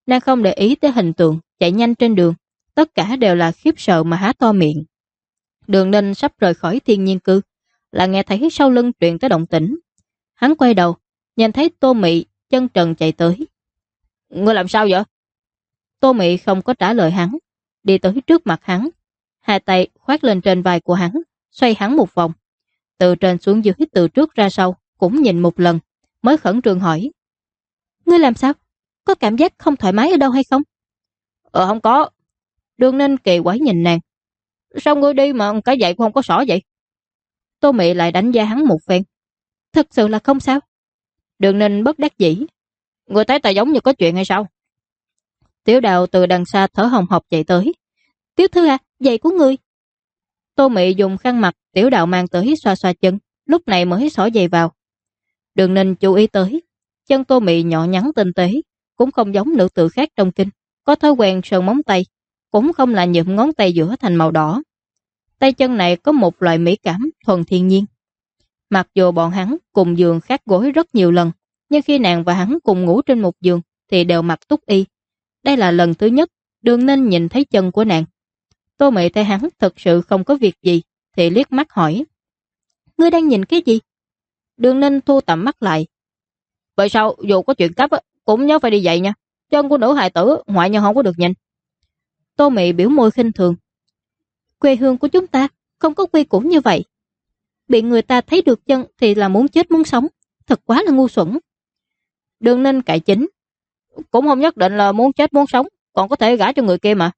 Nàng không để ý tới hình tượng chạy nhanh trên đường, tất cả đều là khiếp sợ mà há to miệng. Đường Ninh sắp rời khỏi thiên nhiên cư, là nghe thấy sau lưng truyền tới động tĩnh. Hắn quay đầu, nhìn thấy Tô Mị chân trần chạy tới. Ngươi làm sao vậy? Tô Mị không có trả lời hắn, đi tới trước mặt hắn, hai tay khoác lên trên vai của hắn, xoay hắn một vòng. Từ trên xuống dưới, từ trước ra sau, cũng nhìn một lần, mới khẩn trương hỏi. Ngươi làm sao? Có cảm giác không thoải mái ở đâu hay không? Không có. Đường Ninh kỳ quái nhìn nàng. Sao ngươi đi mà cái giày cũng không có xỏ vậy? Tô Mị lại đánh giá hắn một phen. Thật sự là không sao. Đường Ninh bất đắc dĩ. Ngươi thấy ta giống như có chuyện hay sao? Tiểu Đào từ đằng xa thở hồng hộc chạy tới. Tiểu thư à, giày của ngươi. Tô Mị dùng khăn mặt Tiểu Đào mang tới xoa xoa chân, lúc này mới xỏ giày vào. Đường Ninh chú ý tới, chân Tô Mị nhỏ nhắn tinh tế, cũng không giống nữ tử khác trong kinh, có thói quen sơn móng tay, cũng không là nhuộm ngón tay giữa thành màu đỏ. Tay chân này có một loại mỹ cảm thuần thiên nhiên. Mặc dù bọn hắn cùng giường khác gối rất nhiều lần, nhưng khi nàng và hắn cùng ngủ trên một giường thì đều mặc túc y. Đây là lần thứ nhất Đường Ninh nhìn thấy chân của nàng. Tô Mị thấy hắn thật sự không có việc gì thì liếc mắt hỏi. Ngươi đang nhìn cái gì? Đường Ninh thu tầm mắt lại. Vậy sao dù có chuyện cấp cũng nhớ phải đi dậy nha. Chân của nữ hài tử ngoại nhân không có được nhìn. Tô Mị biểu môi khinh thường. Quê hương của chúng ta không có quy củ như vậy. Bị người ta thấy được chân thì là muốn chết muốn sống. Thật quá là ngu xuẩn. Đường Ninh cãi chính. Cũng không nhất định là muốn chết muốn sống, còn có thể gả cho người kia mà.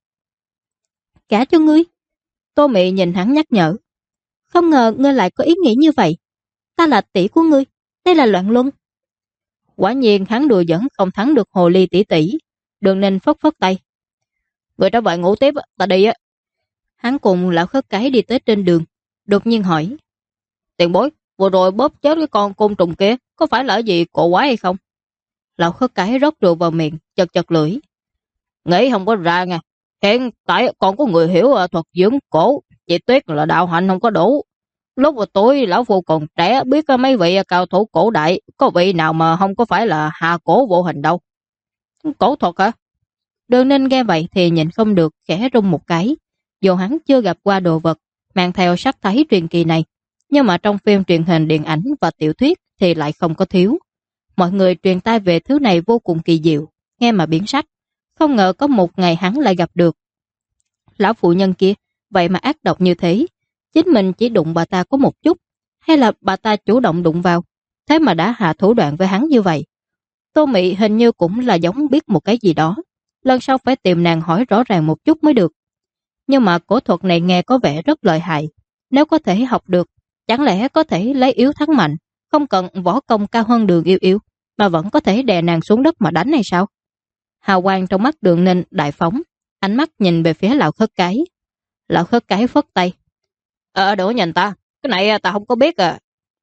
Gả cho ngươi? Tô Mị nhìn hắn nhắc nhở. Không ngờ ngươi lại có ý nghĩ như vậy. Ta là tỷ của ngươi, đây là loạn luân. Quả nhiên hắn đùa giỡn không thắng được hồ ly tỷ tỷ. Đường Ninh phất phất tay. Người trở về ngủ tiếp, ta đi á. Hắn cùng lão khất cái đi tới trên đường, đột nhiên hỏi. Tiền bối, vừa rồi bóp chết cái con côn trùng kia, có phải là gì cổ quái hay không? Lão khất cái rót rượu vào miệng, chật chật lưỡi. Nghĩ không có ra nha. Hiện tại còn có người hiểu thuật dưỡng cổ, chỉ tiếc là đạo hạnh không có đủ. Lúc mà tôi lão phu còn trẻ biết mấy vị cao thủ cổ đại, có vị nào mà không có phải là hạ cổ vô hình đâu. Cổ thuật hả? Đường Ninh nghe vậy thì nhìn không được, khẽ rung một cái. Dù hắn chưa gặp qua đồ vật mang theo sắc thái truyền kỳ này, nhưng mà trong phim truyền hình, điện ảnh và tiểu thuyết thì lại không có thiếu. Mọi người truyền tai về thứ này vô cùng kỳ diệu, nghe mà biến sắc. Không ngờ có một ngày hắn lại gặp được. Lão phụ nhân kia vậy mà ác độc như thế. Chính mình chỉ đụng bà ta có một chút, hay là bà ta chủ động đụng vào, thế mà đã hạ thủ đoạn với hắn như vậy. Tô Mị hình như cũng là giống biết một cái gì đó. Lần sau phải tìm nàng hỏi rõ ràng một chút mới được. Nhưng mà cổ thuật này nghe có vẻ rất lợi hại. Nếu có thể học được, chẳng lẽ có thể lấy yếu thắng mạnh, không cần võ công cao hơn Đường Yêu Yêu, mà vẫn có thể đè nàng xuống đất mà đánh hay sao? Hào quang trong mắt Đường Ninh đại phóng, ánh mắt nhìn về phía lão khất cái. Lão khất cái phất tay. Đừng nhìn ta, cái này ta không có biết à.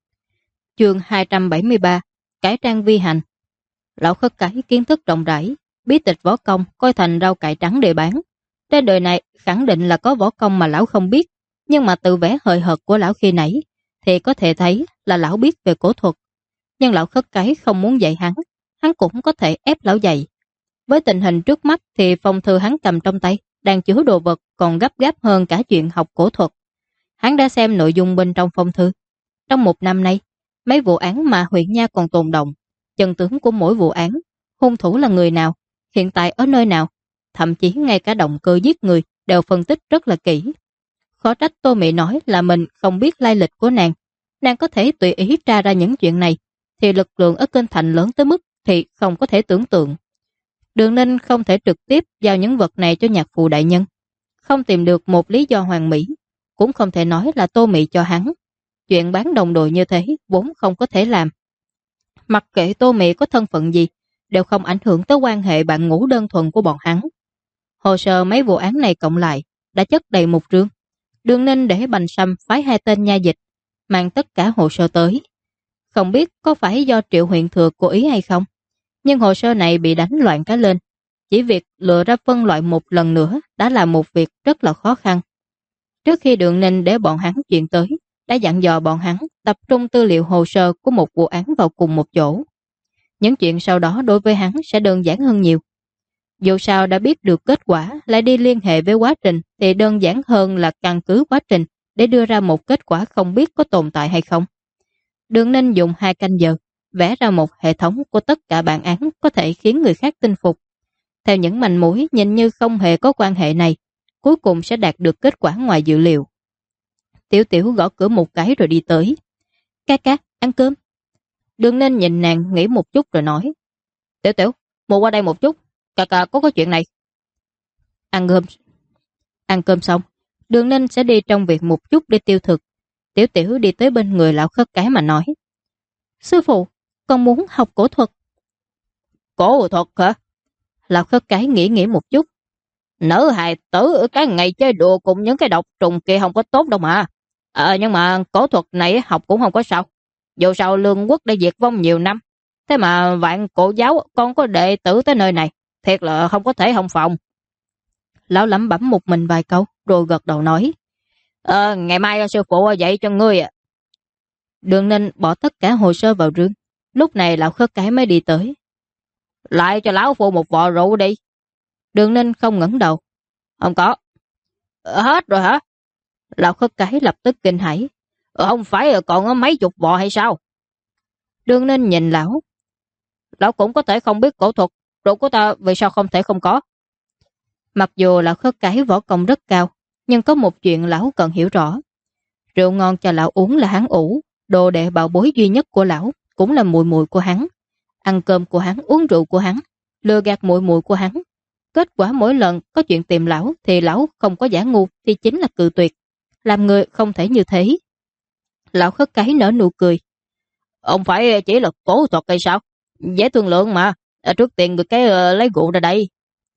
Chương 273, Cải trang vi hành. Lão khất cái kiến thức rộng rãi, bí tịch võ công coi thành rau cải trắng để bán. Trên đời này khẳng định là có võ công mà lão không biết, nhưng mà từ vẻ hời hợt của lão khi nãy thì có thể thấy là lão biết về cổ thuật. Nhưng lão khất cái không muốn dạy hắn cũng có thể ép lão dạy. Với tình hình trước mắt thì phong thư hắn cầm trong tay đang chứa đồ vật còn gấp gáp hơn cả chuyện học cổ thuật. Hắn đã xem nội dung bên trong phong thư. Trong một năm nay, mấy vụ án mà huyện nha còn tồn động, chân tướng của mỗi vụ án, hung thủ là người nào, hiện tại ở nơi nào, thậm chí ngay cả động cơ giết người đều phân tích rất là kỹ. Khó trách Tô Mị nói là mình không biết lai lịch của nàng. Nàng có thể tùy ý tra ra những chuyện này, thì lực lượng ở Kinh Thành lớn tới mức thì không có thể tưởng tượng. Đường Ninh không thể trực tiếp giao những vật này cho nhạc phụ đại nhân. Không tìm được một lý do hoàn mỹ, cũng không thể nói là Tô Mị cho hắn. Chuyện bán đồng đội như thế vốn không có thể làm. Mặc kệ Tô Mị có thân phận gì, đều không ảnh hưởng tới quan hệ bạn ngủ đơn thuần của bọn hắn. Hồ sơ mấy vụ án này cộng lại đã chất đầy một rương. Đường Ninh để Bành Sâm phái 2 tên nha dịch mang tất cả hồ sơ tới. Không biết có phải do Triệu huyện thừa cố ý hay không, nhưng hồ sơ này bị đánh loạn cả lên. Chỉ việc lựa ra phân loại một lần nữa đã là một việc rất là khó khăn. Trước khi Đường Ninh để bọn hắn chuyển tới, đã dặn dò bọn hắn tập trung tư liệu hồ sơ của một vụ án vào cùng một chỗ. Những chuyện sau đó đối với hắn sẽ đơn giản hơn nhiều. Dù sao đã biết được kết quả, lại đi liên hệ với quá trình thì đơn giản hơn là căn cứ quá trình để đưa ra một kết quả không biết có tồn tại hay không. Đường Ninh dùng 2 canh giờ vẽ ra một hệ thống của tất cả bản án có thể khiến người khác tin phục. Theo những manh mối nhìn như không hề có quan hệ này, cuối cùng sẽ đạt được kết quả ngoài dự liệu. Tiểu Tiểu gõ cửa một cái rồi đi tới. Ca, ăn cơm. Đường Ninh nhìn nàng nghĩ một chút rồi nói. Tiểu Tiểu, mua qua đây một chút, ca có chuyện này. Ăn cơm xong, Đường Ninh sẽ đi trong việc một chút để tiêu thực. Tiểu Tiểu đi tới bên người lão khất cái mà nói. Sư phụ, con muốn học cổ thuật. Cổ thuật hả? Lão khất cái nghĩ một chút. Nữ hài tử ở cái ngày chơi đùa cùng những cái độc trùng kia không có tốt đâu mà. Nhưng mà cổ thuật này học cũng không có sao. Dù sao lương quốc đã diệt vong nhiều năm. Thế mà vạn cổ giáo con có đệ tử tới nơi này. Thiệt là không có thể không phòng. Lão lẩm bẩm một mình vài câu rồi gật đầu nói. Ngày mai sư phụ dạy cho ngươi ạ. Đường Ninh bỏ tất cả hồ sơ vào rương. Lúc này lão khất cái mới đi tới. Lại cho lão phụ một vò rượu đi. Đường Ninh không ngẩng đầu. Không có. Hết rồi hả? Lão khất cái lập tức kinh hãi. Không phải còn có mấy chục vò hay sao? Đường Ninh nhìn lão. Lão cũng có thể không biết cổ thuật. Rượu của ta vì sao không thể không có? Mặc dù lão khất cái võ công rất cao, nhưng có một chuyện lão cần hiểu rõ. Rượu ngon cho lão uống là hắn ủ. Đồ đệ bảo bối duy nhất của lão cũng là muội muội của hắn. Ăn cơm của hắn, uống rượu của hắn, lừa gạt muội muội của hắn. Kết quả mỗi lần có chuyện tìm lão thì lão không có giả ngu thì chính là cự tuyệt. Làm người không thể như thế. Lão khất cái nở nụ cười. Ông phải chỉ là cổ thuật hay sao? Dễ thương lượng mà. Trước tiên người cái lấy rượu ra đây.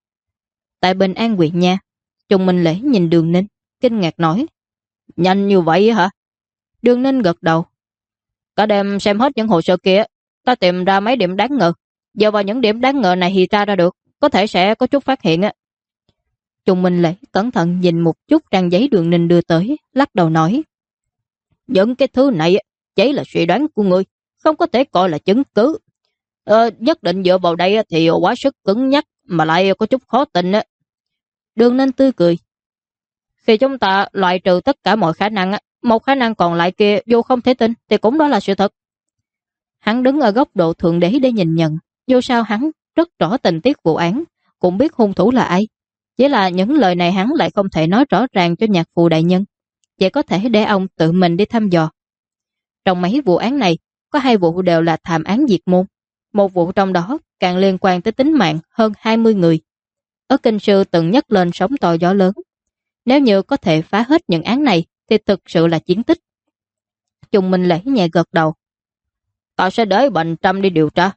Tại Bình An huyện nha, Trùng Minh Lễ nhìn Đường Ninh, kinh ngạc nói. Nhanh như vậy hả? Đường Ninh gật đầu. Cả đêm xem hết những hồ sơ kia, ta tìm ra mấy điểm đáng ngờ. Giờ vào những điểm đáng ngờ này thì ra được, có thể sẽ có chút phát hiện á. Trùng Minh Lễ cẩn thận nhìn một chút trang giấy Đường Ninh đưa tới, lắc đầu nói. Những cái thứ này chỉ là suy đoán của ngươi, không có thể coi là chứng cứ. Nhất định dựa vào đây thì quá sức cứng nhắc mà lại có chút khó tin á. Đường Ninh tươi cười. Khi chúng ta loại trừ tất cả mọi khả năng, một khả năng còn lại kia dù không thể tin thì cũng đó là sự thật. Hắn đứng ở góc độ thượng đế để nhìn nhận. Dù sao hắn rất rõ tình tiết vụ án, cũng biết hung thủ là ai. Chỉ là những lời này hắn lại không thể nói rõ ràng cho nhạc phụ đại nhân. Chỉ có thể để ông tự mình đi thăm dò. Trong mấy vụ án này, có 2 vụ đều là thảm án diệt môn. Một vụ trong đó càng liên quan tới tính mạng hơn 20 người. Ở kinh sư từng nhắc lên sóng to gió lớn. Nếu như có thể phá hết những án này thì thực sự là chiến tích. Trùng Minh Lễ nhẹ gật đầu. Ta sẽ để Bành Trâm đi điều tra.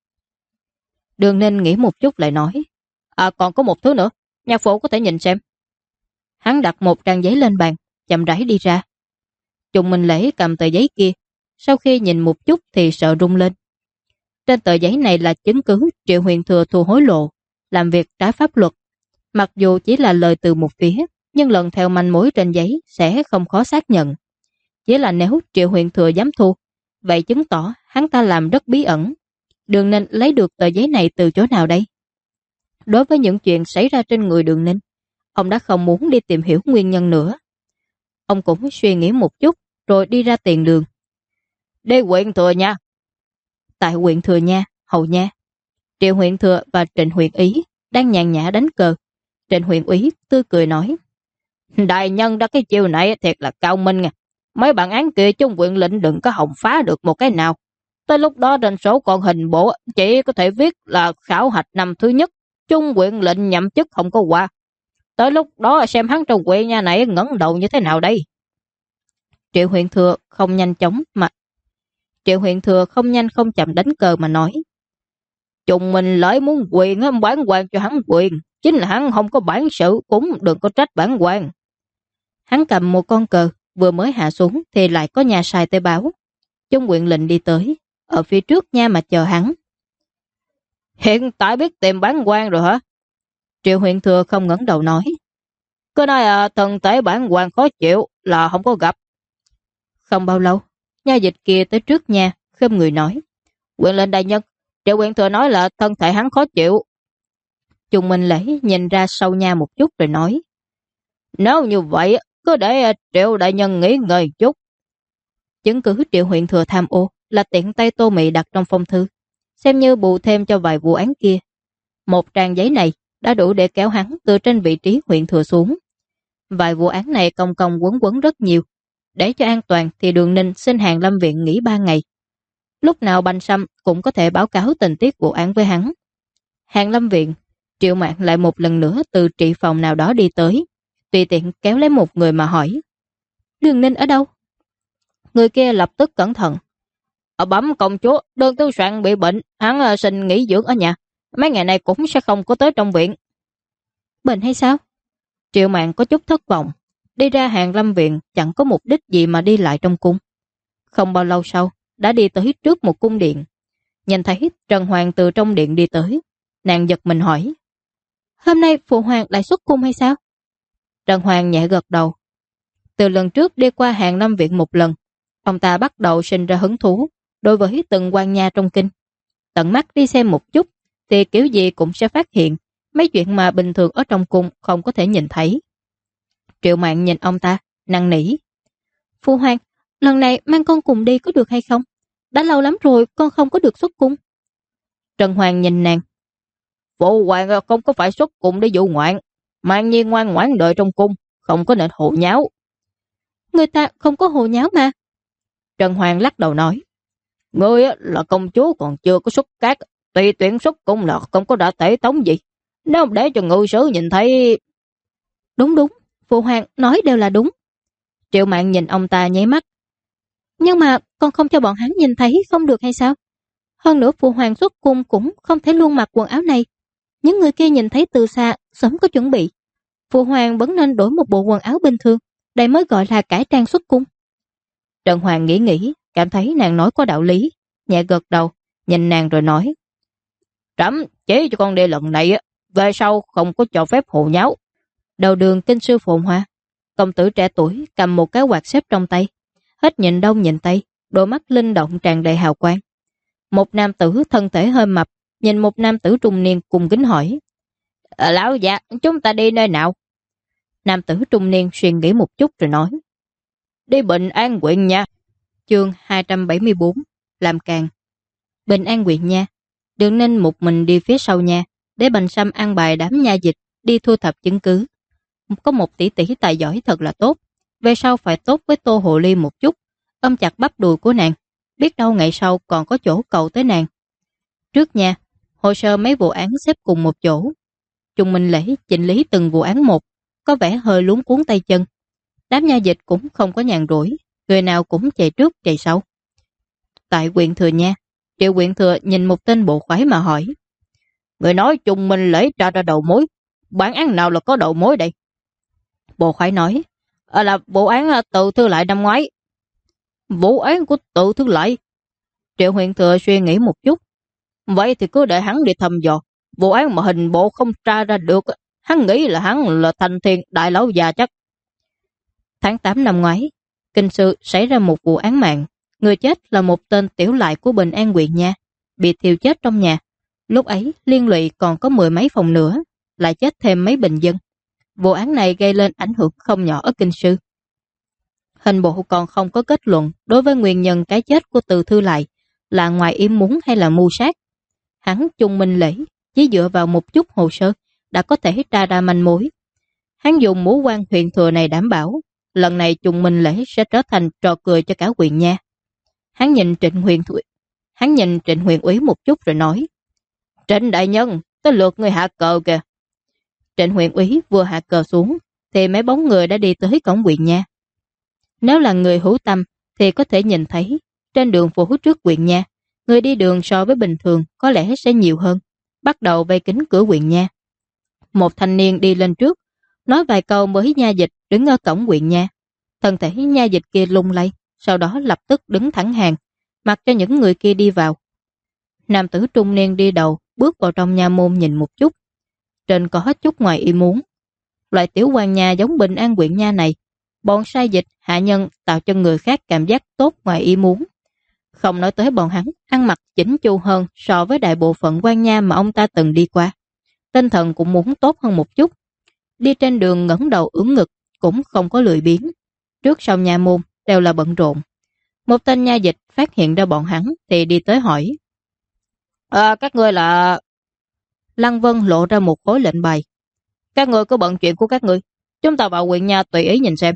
Đường Ninh nghĩ một chút lại nói. Còn có một thứ nữa, nhạc phụ có thể nhìn xem. Hắn đặt một trang giấy lên bàn, chậm rãi đi ra. Trùng Minh Lễ cầm tờ giấy kia, sau khi nhìn một chút thì sợ rung lên. Trên tờ giấy này là chứng cứ Triệu Huyền Thừa thu hối lộ, làm việc trái pháp luật. Mặc dù chỉ là lời từ một phía, nhưng lần theo manh mối trên giấy sẽ không khó xác nhận. Chỉ là nếu Triệu Huyền Thừa dám thu, vậy chứng tỏ hắn ta làm rất bí ẩn. Đường Ninh lấy được tờ giấy này từ chỗ nào đây? Đối với những chuyện xảy ra trên người Đường Ninh, ông đã không muốn đi tìm hiểu nguyên nhân nữa. Ông cũng suy nghĩ một chút rồi đi ra tiền đường. Đi huyện Thừa nha. Tại huyện Thừa nha, Hầu nha, Triệu Huyện Thừa và Trịnh huyện Ý đang nhàn nhã đánh cờ. Trịnh huyện Ý tươi cười nói. Đại nhân đã cái chiều này thiệt là cao minh nha. Mấy bản án kia chung huyện lệnh đừng có hòng phá được một cái nào. Tới lúc đó trên số con hình bộ chỉ có thể viết là khảo hạch năm thứ nhất, chung huyện lệnh nhậm chức không có qua. Tới lúc đó xem hắn trong huyện nhà này ngẩng đầu như thế nào đây? Triệu Huyện Thừa không nhanh không chậm đánh cờ mà nói. Trùng Minh Lễ muốn quyền bán quan cho hắn quyền, chính là hắn không có bản sự cũng đừng có trách bản quan. Hắn cầm một con cờ, vừa mới hạ xuống thì lại có nhà sai tới báo. Trung huyện lệnh đi tới, ở phía trước nha mà chờ hắn. Hiện tại biết tìm bản quan rồi hả? Triệu Huyện Thừa không ngẩng đầu nói. Cứ nói thần thể bản quan khó chịu là không có gặp. Không bao lâu, nha dịch kia tới trước nhà, khom người nói. Huyện lệnh đại nhân, Triệu Huyện Thừa nói là thân thể hắn khó chịu. Chung Minh Lễ nhìn ra sau nhà một chút rồi nói: Nếu như vậy, cứ để Triệu đại nhân nghỉ ngơi chút. Chứng cứ Triệu huyện thừa tham ô là tiện tay Tô Mị đặt trong phong thư, xem như bù thêm cho vài vụ án kia. Một trang giấy này đã đủ để kéo hắn từ trên vị trí huyện thừa xuống. Vài vụ án này công công quấn quấn rất nhiều. Để cho an toàn thì Đường Ninh xin Hàn Lâm Viện nghỉ 3 ngày. Lúc nào Bành Sâm cũng có thể báo cáo tình tiết vụ án với hắn. Hàn Lâm Viện, Triệu Mạn lại một lần nữa từ trị phòng nào đó đi tới, tùy tiện kéo lấy một người mà hỏi: Đường Ninh ở đâu? Người kia lập tức cẩn thận: Bẩm công chúa, Đường tư soạn bị bệnh, hắn xin nghỉ dưỡng ở nhà, mấy ngày này cũng sẽ không có tới trong viện. Bệnh hay sao? Triệu Mạn có chút thất vọng. Đi ra Hàn Lâm Viện chẳng có mục đích gì mà đi lại trong cung. Không bao lâu sau, đã đi tới trước một cung điện. Nhìn thấy Trần Hoàng từ trong điện đi tới, nàng giật mình hỏi: Hôm nay phụ hoàng lại xuất cung hay sao? Trần Hoàng nhẹ gật đầu. Từ lần trước đi qua Hàn Lâm Viện một lần, ông ta bắt đầu sinh ra hứng thú đối với từng quan nha trong kinh. Tận mắt đi xem một chút thì kiểu gì cũng sẽ phát hiện mấy chuyện mà bình thường ở trong cung không có thể nhìn thấy. Triệu Mạn nhìn ông ta, năn nỉ: Phu hoàng, lần này mang con cùng đi có được hay không? Đã lâu lắm rồi con không có được xuất cung. Trần Hoàng nhìn nàng: Phụ hoàng không có phải xuất cung để dụ ngoạn, Mạn Nhi ngoan ngoãn đợi trong cung, không có nên hồ nháo. Người ta không có hồ nháo mà. Trần Hoàng lắc đầu nói: Ngươi là công chúa còn chưa có xuất cát, tùy tuyển xuất cung là không có đã tể tống gì. Nếu để cho ngự sử nhìn thấy... Đúng đúng, phụ hoàng nói đều là đúng. Triệu Mạn nhìn ông ta nháy mắt: Nhưng mà con không cho bọn hắn nhìn thấy không được hay sao? Hơn nữa phụ hoàng xuất cung cũng không thể luôn mặc quần áo này. Những người kia nhìn thấy từ xa, sớm có chuẩn bị. Phụ hoàng vẫn nên đổi một bộ quần áo bình thường, đây mới gọi là cải trang xuất cung. Trần Hoàng nghĩ, cảm thấy nàng nói có đạo lý, nhẹ gật đầu, nhìn nàng rồi nói: Trẫm chỉ cho con đi lần này, về sau không có cho phép hồ nháo. Đầu đường kinh sư Phồn Hoa, công tử trẻ tuổi cầm một cái quạt xếp trong tay, hết nhìn đông nhìn tây, đôi mắt linh động tràn đầy hào quang. Một nam tử thân thể hơi mập nhìn một nam tử trung niên cung kính hỏi: Lão già, chúng ta đi nơi nào? Nam tử trung niên suy nghĩ một chút rồi nói: Đi Bình An huyện nha. Chương 274 làm càng. Bình An huyện nha. Đường Ninh một mình đi phía sau nhà, để Bành Sâm an bài đám nha dịch đi thu thập chứng cứ. Có một tỷ tỷ tài giỏi thật là tốt, về sau phải tốt với Tô Hồ Ly một chút, ôm chặt bắp đùi của nàng, biết đâu ngày sau còn có chỗ cầu tới nàng. Trước nhà, hồ sơ mấy vụ án xếp cùng một chỗ. Chung Minh Lễ chỉnh lý từng vụ án một, có vẻ hơi luống cuốn tay chân. Đám nha dịch cũng không có nhàn rỗi, người nào cũng chạy trước chạy sau. Tại huyện Thừa Nha, Triệu huyện Thừa nhìn một tên bộ khoái mà hỏi: Người nói Chung Minh Lễ tra ra đầu mối, bản án nào là có đầu mối đây? Bộ khoái nói: Là vụ án Tự Thư Lại năm ngoái. Vụ án của Tự Thư Lại? Triệu huyện Thừa suy nghĩ một chút: Vậy thì cứ để hắn đi thăm dò. Vụ án mà hình bộ không tra ra được, hắn nghĩ là hắn là Thành Thiên đại lão già chắc. Tháng 8 năm ngoái, kinh sư xảy ra một vụ án mạng. Người chết là một tên tiểu lại của Bình An huyện nha, bị thiêu chết trong nhà. Lúc ấy liên lụy còn có 10 mấy phòng nữa, lại chết thêm mấy bình dân. Vụ án này gây lên ảnh hưởng không nhỏ ở kinh sư. Hình bộ còn không có kết luận đối với nguyên nhân cái chết của Từ Thư Lại là ngoài ý muốn hay là mưu sát. Hắn Chung Minh Lễ chỉ dựa vào một chút hồ sơ đã có thể tra ra manh mối. Hắn dùng mũ quan huyện thừa này đảm bảo lần này Chung Minh Lễ sẽ trở thành trò cười cho cả huyện nha. Hắn nhìn Trịnh Huyền Úy một chút rồi nói: Trịnh đại nhân, tới lượt người hạ cờ kìa. Trịnh Huyền Úy vừa hạ cờ xuống thì mấy bóng người đã đi tới cổng huyện nha. Nếu là người hữu tâm thì có thể nhìn thấy trên đường phố trước huyện nha, người đi đường so với bình thường có lẽ sẽ nhiều hơn, bắt đầu vây kín cửa huyện nha. Một thanh niên đi lên trước, nói vài câu với nha dịch đứng ở cổng huyện nha. Thân thể nha dịch kia lung lay, sau đó lập tức đứng thẳng hàng, mặc cho những người kia đi vào. Nam tử trung niên đi đầu, bước vào trong nha môn nhìn một chút. Trên có hết chút ngoài ý muốn. Loại tiểu quan nhà giống Bình An huyện nha này, bọn sai dịch, hạ nhân tạo cho người khác cảm giác tốt ngoài ý muốn. Không nói tới bọn hắn ăn mặc chỉnh chu hơn so với đại bộ phận quan nha mà ông ta từng đi qua. tinh thần cũng muốn tốt hơn một chút. Đi trên đường ngẩng đầu ưỡn ngực, cũng không có lười biếng. Trước sau nha môn đều là bận rộn. Một tên nha dịch phát hiện ra bọn hắn thì đi tới hỏi. Các ngươi là... Lăng Vân lộ ra một khối lệnh bài. Các ngươi có bận chuyện của các ngươi, chúng ta vào huyện nha tùy ý nhìn xem.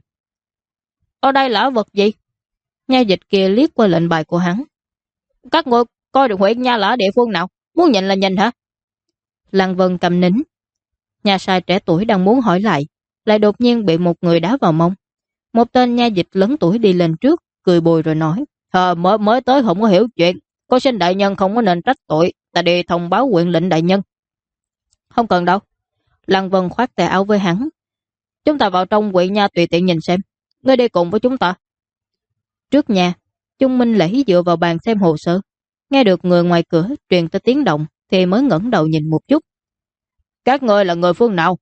Ở đây là vật gì? Nha dịch kia liếc qua lệnh bài của hắn. Các ngươi coi được huyện nha là ở địa phương nào? Muốn nhìn là nhìn hả? Lăng Vân cầm nín. Nhà sai trẻ tuổi đang muốn hỏi lại đột nhiên bị một người đá vào mông. Một tên nha dịch lớn tuổi đi lên trước, cười bồi rồi nói. Mới tới không có hiểu chuyện. Cô xin đại nhân không có nên trách tội. Ta đi thông báo huyện lệnh đại nhân. Không cần đâu. Lăng Vân khoát tay áo với hắn. Chúng ta vào trong huyện nha tùy tiện nhìn xem. Ngươi đi cùng với chúng ta. Trước nhà, Chung Minh Lễ dựa vào bàn xem hồ sơ. Nghe được người ngoài cửa truyền tới tiếng động thì mới ngẩng đầu nhìn một chút. Các ngươi là người phương nào?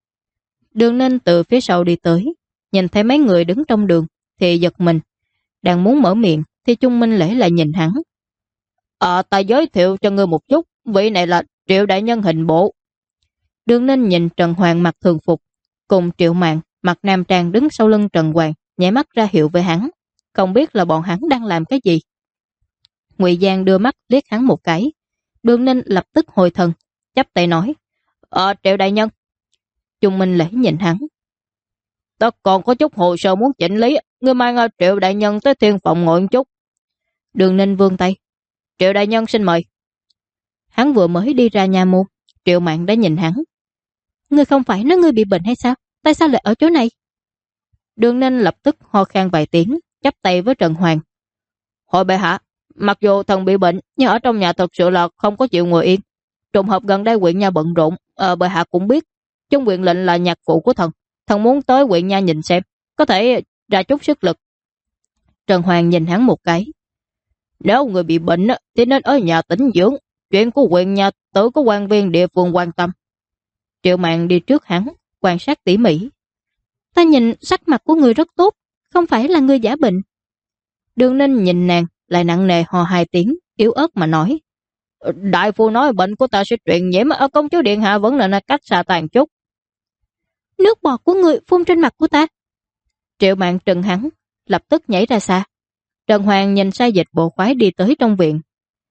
Đường Ninh từ phía sau đi tới, nhìn thấy mấy người đứng trong đường thì giật mình. Đang muốn mở miệng thì Chung Minh Lễ lại nhìn hắn. Ta giới thiệu cho ngươi một chút, vị này là Triệu đại nhân hình bộ. Đường Ninh nhìn Trần Hoàng mặc thường phục, cùng Triệu Mạn mặc nam trang đứng sau lưng Trần Hoàng, nhảy mắt ra hiệu với hắn, không biết là bọn hắn đang làm cái gì. Ngụy Giang đưa mắt liếc hắn một cái. Đường Ninh lập tức hồi thần, chắp tay nói. Triệu đại nhân. Chung Minh Lễ nhìn hắn. Ta còn có chút hồ sơ muốn chỉnh lý, ngươi mang Triệu đại nhân tới thiên phòng ngồi một chút. Đường Ninh vươn tay. Triệu đại nhân xin mời. Hắn vừa mới đi ra nhà môn, Triệu Mạn đã nhìn hắn. Ngươi không phải nói ngươi bị bệnh hay sao? Tại sao lại ở chỗ này? Đường Ninh lập tức ho khan vài tiếng, chắp tay với Trần Hoàng. Hội bệ hạ, mặc dù thần bị bệnh, nhưng ở trong nhà thật sự là không có chịu ngồi yên. Trùng hợp gần đây huyện nha bận rộn, bệ hạ cũng biết, trong huyện lệnh là nhạc phụ của thần. Thần muốn tới huyện nha nhìn xem, có thể ra chút sức lực. Trần Hoàng nhìn hắn một cái. Nếu người bị bệnh thì nên ở nhà tĩnh dưỡng, chuyện của huyện nha tự có quan viên địa phương quan tâm. Triệu Mạn đi trước hắn, quan sát tỉ mỉ. Ta nhìn sắc mặt của người rất tốt, không phải là người giả bệnh. Đường Ninh nhìn nàng, lại nặng nề ho hai tiếng, yếu ớt mà nói. Đại phu nói bệnh của ta sẽ truyền nhiễm, ở công chúa điện hạ vẫn là cách xa tàn chút. Nước bọt của người phun trên mặt của ta. Triệu Mạn trừng hắn, lập tức nhảy ra xa. Trần Hoàng nhìn sai dịch bộ khoái đi tới trong viện.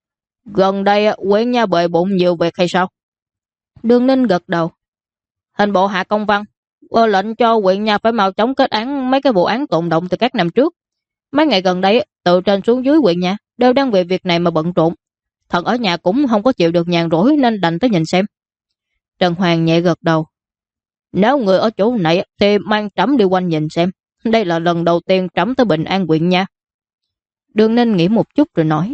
Gần đây huyện nha bệ bụng nhiều việc hay sao? Đường Ninh gật đầu. Hình bộ hạ công văn, lệnh cho huyện nha phải mau chóng kết án mấy cái vụ án tồn động từ các năm trước. Mấy ngày gần đây, từ trên xuống dưới huyện nha đều đang vì việc này mà bận rộn. Thần ở nhà cũng không có chịu được nhàn rỗi nên đành tới nhìn xem. Trần Hoàng nhẹ gật đầu. Nếu người ở chỗ này thì mang trẫm đi quanh nhìn xem. Đây là lần đầu tiên trẫm tới Bình An huyện nha. Đường Ninh nghĩ một chút rồi nói.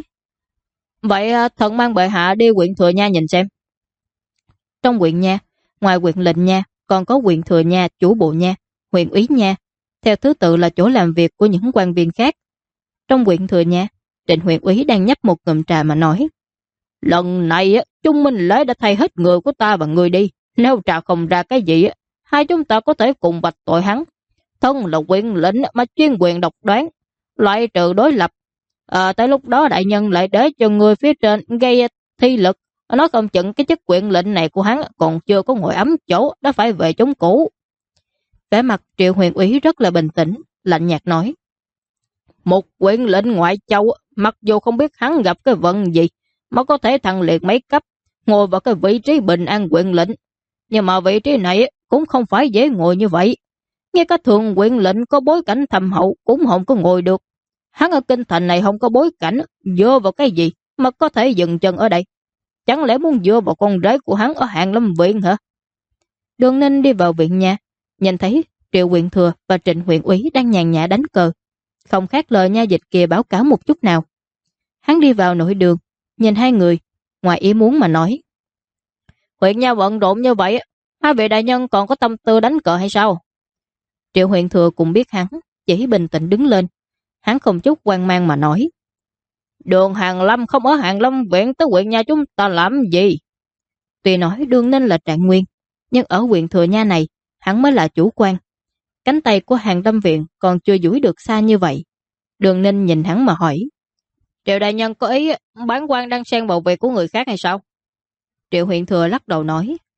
Vậy thần mang bệ hạ đi huyện Thừa Nha nhìn xem. Trong huyện nha, ngoài huyện lệnh nha, còn có huyện Thừa Nha, chủ bộ nha, huyện úy nha, theo thứ tự là chỗ làm việc của những quan viên khác. Trong huyện Thừa Nha, Trịnh huyện úy đang nhấp một ngụm trà mà nói. Lần này Chung Minh Lễ đã thay hết người của ta và người đi. Nếu trà không ra cái gì, hai chúng ta có thể cùng bạch tội hắn. Thân là quyền lệnh mà chuyên quyền độc đoán, loại trừ đối lập. Tới lúc đó đại nhân lại để cho người phía trên gây thi lực. Nó không chừng cái chức quyền lệnh này của hắn còn chưa có ngồi ấm chỗ, đã phải về chống cũ. Vẻ mặt Triệu huyện úy rất là bình tĩnh, lạnh nhạt nói. Một quyền lệnh ngoại châu, mặc dù không biết hắn gặp cái vận gì, mà có thể thăng liệt mấy cấp, ngồi vào cái vị trí bình an quyền lệnh. Nhưng mà vị trí này cũng không phải dễ ngồi như vậy. Nghe cái thường quyền lệnh có bối cảnh thầm hậu cũng không có ngồi được. Hắn ở kinh thành này không có bối cảnh, dựa vào cái gì mà có thể dừng chân ở đây? Chẳng lẽ muốn dựa vào con rể của hắn ở Hàng Lâm viện hả? Đường Ninh đi vào viện nhà, nhìn thấy Triệu huyện thừa và Trịnh huyện úy đang nhàn nhã đánh cờ, không khác lời nha dịch kia báo cáo một chút nào. Hắn đi vào nội đường, nhìn hai người, ngoài ý muốn mà nói. Huyện nha bận rộn như vậy, hai vị đại nhân còn có tâm tư đánh cờ hay sao? Triệu huyện thừa cũng biết hắn, chỉ bình tĩnh đứng lên. Hắn không chút hoang mang mà nói. Đường Hàng Lâm không ở Hàng Lâm viện tới huyện nha chúng ta làm gì? Tuy nói Đường Ninh là trạng nguyên, nhưng ở huyện Thừa Nha này, hắn mới là chủ quan. Cánh tay của Hàng Lâm viện còn chưa duỗi được xa như vậy. Đường Ninh nhìn hắn mà hỏi. Triệu đại nhân có ý bản quan đang xen vào việc của người khác hay sao? Triệu huyện thừa lắc đầu nói.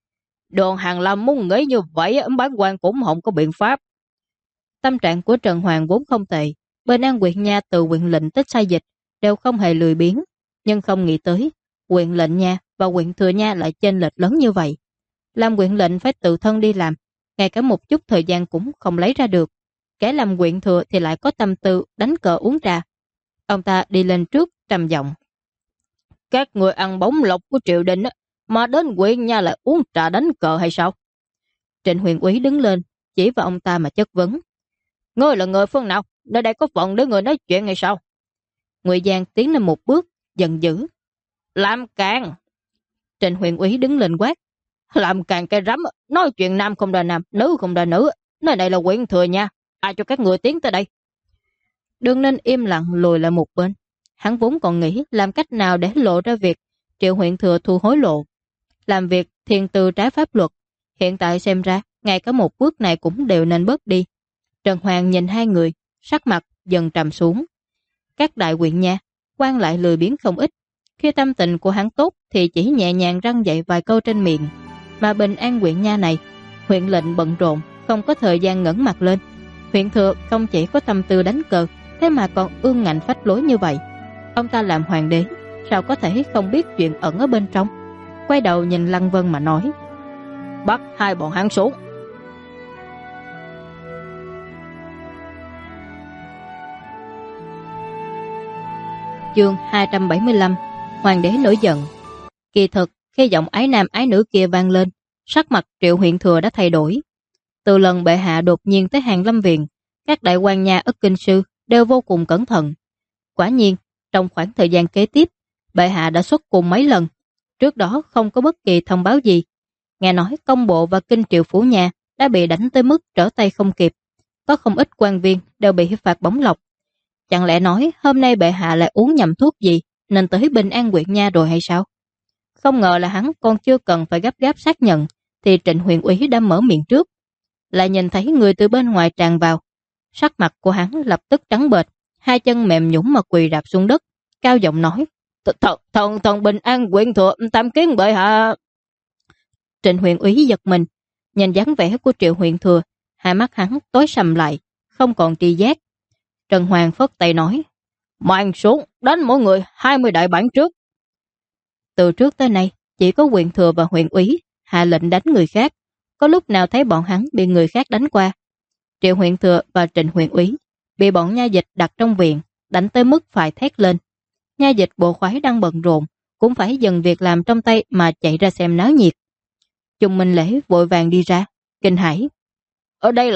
Đoàn Hàng Lâm muốn nghĩ như vậy, bán quan cũng không có biện pháp. Tâm trạng của Trần Hoàng vốn không tệ, bên An Nguyệt Nha từ huyện lệnh tới sai dịch đều không hề lười biếng, nhưng không nghĩ tới huyện lệnh nha và huyện thừa nha lại chênh lệch lớn như vậy. Làm huyện lệnh phải tự thân đi làm, ngay cả một chút thời gian cũng không lấy ra được. Kẻ làm huyện thừa thì lại có tâm tư đánh cờ uống trà. Ông ta đi lên trước trầm giọng: các người ăn bóng lộc của triều đình mà đến huyện nha lại uống trà đánh cờ hay sao? Trịnh Huyền Úy đứng lên chỉ vào ông ta mà chất vấn: ngươi là người phương nào? Nơi đây có phận để người nói chuyện hay sao? Ngụy Giang tiến lên một bước, giận dữ: làm càn! Trịnh Huyền Úy đứng lên quát: làm càn cái rắm, nói chuyện nam không đòi nam, nữ không đòi nữ, nơi này là huyện thừa nha, ai cho các người tiến tới đây? Đường Ninh im lặng lùi lại một bên. Hắn vốn còn nghĩ làm cách nào để lộ ra việc Triệu huyện thừa thu hối lộ, làm việc thiền từ trái pháp luật. Hiện tại xem ra ngay cả một bước này cũng đều nên bớt đi. Trần Hoàng nhìn hai người, sắc mặt dần trầm xuống. Các đại huyện nha quan lại lười biếng không ít. Khi tâm tình của hắn tốt thì chỉ nhẹ nhàng răng dạy vài câu trên miệng. Mà Bình An huyện nha này, huyện lệnh bận rộn, không có thời gian ngẩng mặt lên. Huyện thừa không chỉ có tâm tư đánh cờ, thế mà còn ương ngạnh phách lối như vậy. Ông ta làm hoàng đế, sao có thể không biết chuyện ẩn ở bên trong? Quay đầu nhìn Lăng Vân mà nói: bắt hai bọn hắn xuống. Chương 275: Hoàng đế nổi giận. Kỳ thực, khi giọng ái nam ái nữ kia vang lên, sắc mặt Triệu huyện thừa đã thay đổi. Từ lần bệ hạ đột nhiên tới Hàn Lâm Viện, các đại quan nha ở kinh sư đều vô cùng cẩn thận. Quả nhiên, trong khoảng thời gian kế tiếp, bệ hạ đã xuất cung mấy lần. Trước đó không có bất kỳ thông báo gì. Nghe nói công bộ và kinh triệu phủ nhà đã bị đánh tới mức trở tay không kịp. Có không ít quan viên đều bị phạt bóng lọc. Chẳng lẽ nói hôm nay bệ hạ lại uống nhầm thuốc gì nên tới Bình An huyện nha rồi hay sao? Không ngờ là hắn còn chưa cần phải gấp gáp xác nhận thì Trịnh Huyền Úy đã mở miệng trước. Lại nhìn thấy người từ bên ngoài tràn vào. Sắc mặt của hắn lập tức trắng bệch, hai chân mềm nhũn mà quỳ rạp xuống đất, cao giọng nói: Thần Bình An huyện thừa tam kiến bệ hạ. Trịnh Huyền Úy giật mình, nhìn dáng vẻ của Triệu huyện thừa, hai mắt hắn tối sầm lại, không còn tri giác. Trần Hoàng phất tay nói: mang xuống, đánh mỗi người 20 đại bản trước. Từ trước tới nay, chỉ có huyện thừa và huyện úy hạ lệnh đánh người khác, có lúc nào thấy bọn hắn bị người khác đánh qua. Triệu huyện thừa và Trịnh huyện úy bị bọn nha dịch đặt trong viện, đánh tới mức phải thét lên. Nha dịch bộ khoái đang bận rộn, cũng phải dừng việc làm trong tay mà chạy ra xem náo nhiệt. Chung Minh Lễ vội vàng đi ra, kinh hãi: ở đây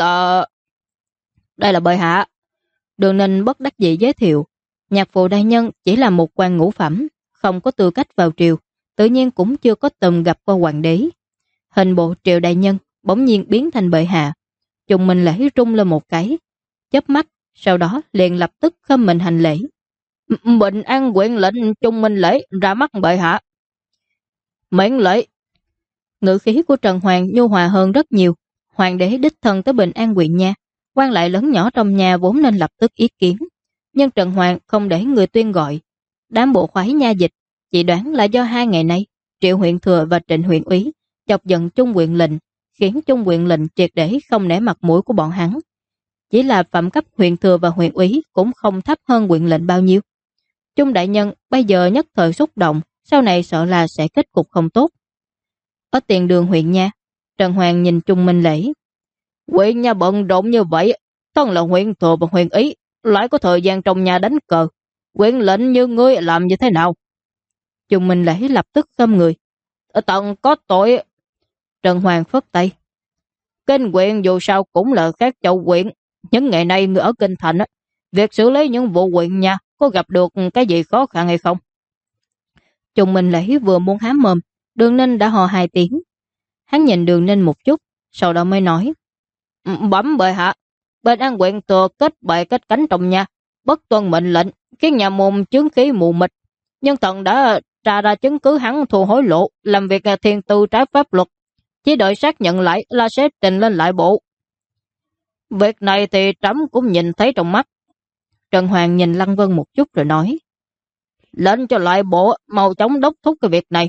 là bệ hạ. Đường Ninh bất đắc dĩ giới thiệu: nhạc phụ đại nhân chỉ là một quan ngũ phẩm, không có tư cách vào triều, tự nhiên cũng chưa có từng gặp qua hoàng đế. Hình bộ Triệu đại nhân bỗng nhiên biến thành bệ hạ. Chung Minh Lễ rung lên một cái, chớp mắt, sau đó liền lập tức khom mình hành lễ: Bình An huyện lệnh Chung Minh Lễ ra mắt bệ hạ. Miễn lễ. Ngữ khí của Trần Hoàng nhu hòa hơn rất nhiều. Hoàng đế đích thân tới Bình An huyện nha, quan lại lớn nhỏ trong nhà vốn nên lập tức ý kiến, nhưng Trần Hoàng không để người tuyên gọi. Đám bộ khoái nha dịch chỉ đoán là do 2 ngày nay Triệu huyện thừa và Trịnh huyện úy chọc giận Trung huyện lệnh, khiến Trung huyện lệnh triệt để không nể mặt mũi của bọn hắn. Chỉ là phẩm cấp huyện thừa và huyện úy cũng không thấp hơn huyện lệnh bao nhiêu. Trung đại nhân bây giờ nhất thời xúc động, sau này sợ là sẽ kết cục không tốt. Ở tiền đường huyện nha, Trần Hoàng nhìn Trung Minh Lễ: huyện nha bận rộn như vậy, thân là huyện thừa và huyện úy lại có thời gian trong nhà đánh cờ, huyện lệnh như ngươi làm như thế nào? Trung Minh Lễ lập tức khom người: tận có tội. Trần Hoàng phất tay: kinh huyện dù sao cũng là các châu huyện, những ngày nay người ở kinh thành việc xử lý những vụ huyện nha có gặp được cái gì khó khăn hay không? Trung Minh Lễ vừa muốn há mồm, Đường Ninh đã hò 2 tiếng. Hắn nhìn Đường Ninh một chút, sau đó mới nói: bẩm bệ hạ, bên An huyện thừa kết bệ kết cánh trong nhà, bất tuân mệnh lệnh, khiến nhà môn chướng khí mù mịt. Nhưng thần đã tra ra chứng cứ hắn thu hối lộ, làm việc thiên tư trái pháp luật, chỉ đợi xác nhận lại là sẽ trình lên lại bộ. Việc này thì trẫm cũng nhìn thấy trong mắt. Trần Hoàng nhìn Lăng Vân một chút rồi nói: lệnh cho lại bộ mau chóng đốc thúc cái việc này.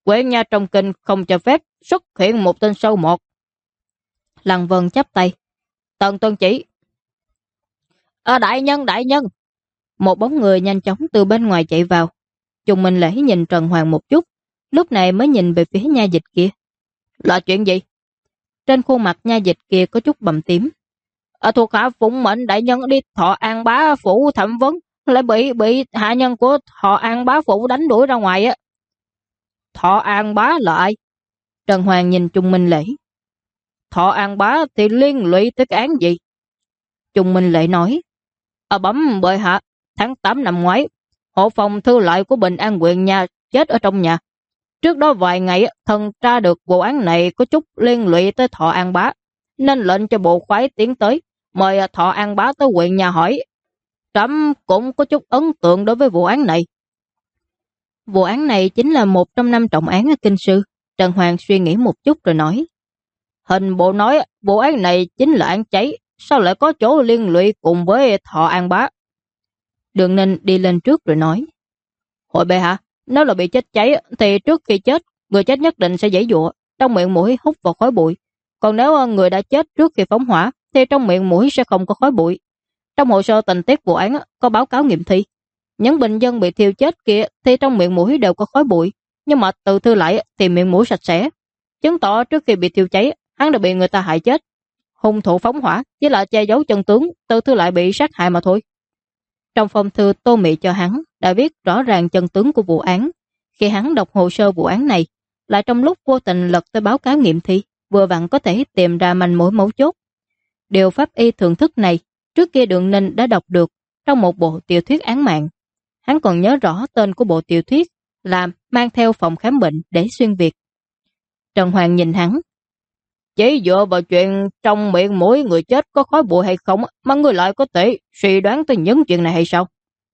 Quế Nha trong kinh không cho phép xuất hiện một tên sâu một. Lăng Vân chắp tay. Tần tuân chỉ. Đại nhân, đại nhân. Một bóng người nhanh chóng từ bên ngoài chạy vào. Chung Minh Lễ nhìn Trần Hoàng một chút, lúc này mới nhìn về phía nha dịch kia. Là chuyện gì? Trên khuôn mặt nha dịch kia có chút bầm tím. Thuộc hạ phụng mệnh đại nhân đi Thọ An Bá phủ thẩm vấn, lại bị hạ nhân của Thọ An Bá phủ đánh đuổi ra ngoài á. Thọ An Bá là ai? Trần Hoàng nhìn Chung Minh Lễ. Thọ An Bá thì liên lụy tới cái án gì? Chung Minh Lễ nói. Bẩm bệ hạ, tháng 8 năm ngoái, hộ phòng thư lại của Bình An huyện nhà chết ở trong nhà. Trước đó vài ngày, thần tra được vụ án này có chút liên lụy tới Thọ An Bá, nên lệnh cho bộ khoái tiến tới, mời Thọ An Bá tới huyện nhà hỏi. Trẫm cũng có chút ấn tượng đối với vụ án này. Vụ án này chính là một trong 5 trọng án ở kinh sư. Trần Hoàng suy nghĩ một chút rồi nói. Hình bộ nói vụ án này chính là án cháy, sao lại có chỗ liên lụy cùng với Thọ An Bá? Đường Ninh đi lên trước rồi nói. Hội bệ hạ, nếu là bị chết cháy thì trước khi chết, người chết nhất định sẽ giãy giụa, trong miệng mũi hút vào khói bụi. Còn nếu người đã chết trước khi phóng hỏa thì trong miệng mũi sẽ không có khói bụi. Trong hồ sơ tình tiết vụ án có báo cáo nghiệm thi. Những bệnh nhân bị thiêu chết kia thì trong miệng mũi đều có khói bụi, nhưng mà Từ Thư lại thì miệng mũi sạch sẽ, chứng tỏ trước khi bị thiêu cháy, hắn đã bị người ta hại chết. Hung thủ phóng hỏa chỉ là che giấu chân tướng, Từ Thư lại bị sát hại mà thôi. Trong phong thư Tô Mị cho hắn đã viết rõ ràng chân tướng của vụ án. Khi hắn đọc hồ sơ vụ án này, lại trong lúc vô tình lật tới báo cáo nghiệm thi, vừa vặn có thể tìm ra manh mối mấu chốt. Điều pháp y thưởng thức này, trước kia Đường Ninh đã đọc được trong một bộ tiểu thuyết án mạng. Hắn còn nhớ rõ tên của bộ tiểu thuyết là Mang theo phòng khám bệnh để xuyên Việt. Trần Hoàng nhìn hắn. Chỉ dựa vào chuyện trong miệng mũi người chết có khói bụi hay không mà người lại có thể suy đoán tới những chuyện này hay sao?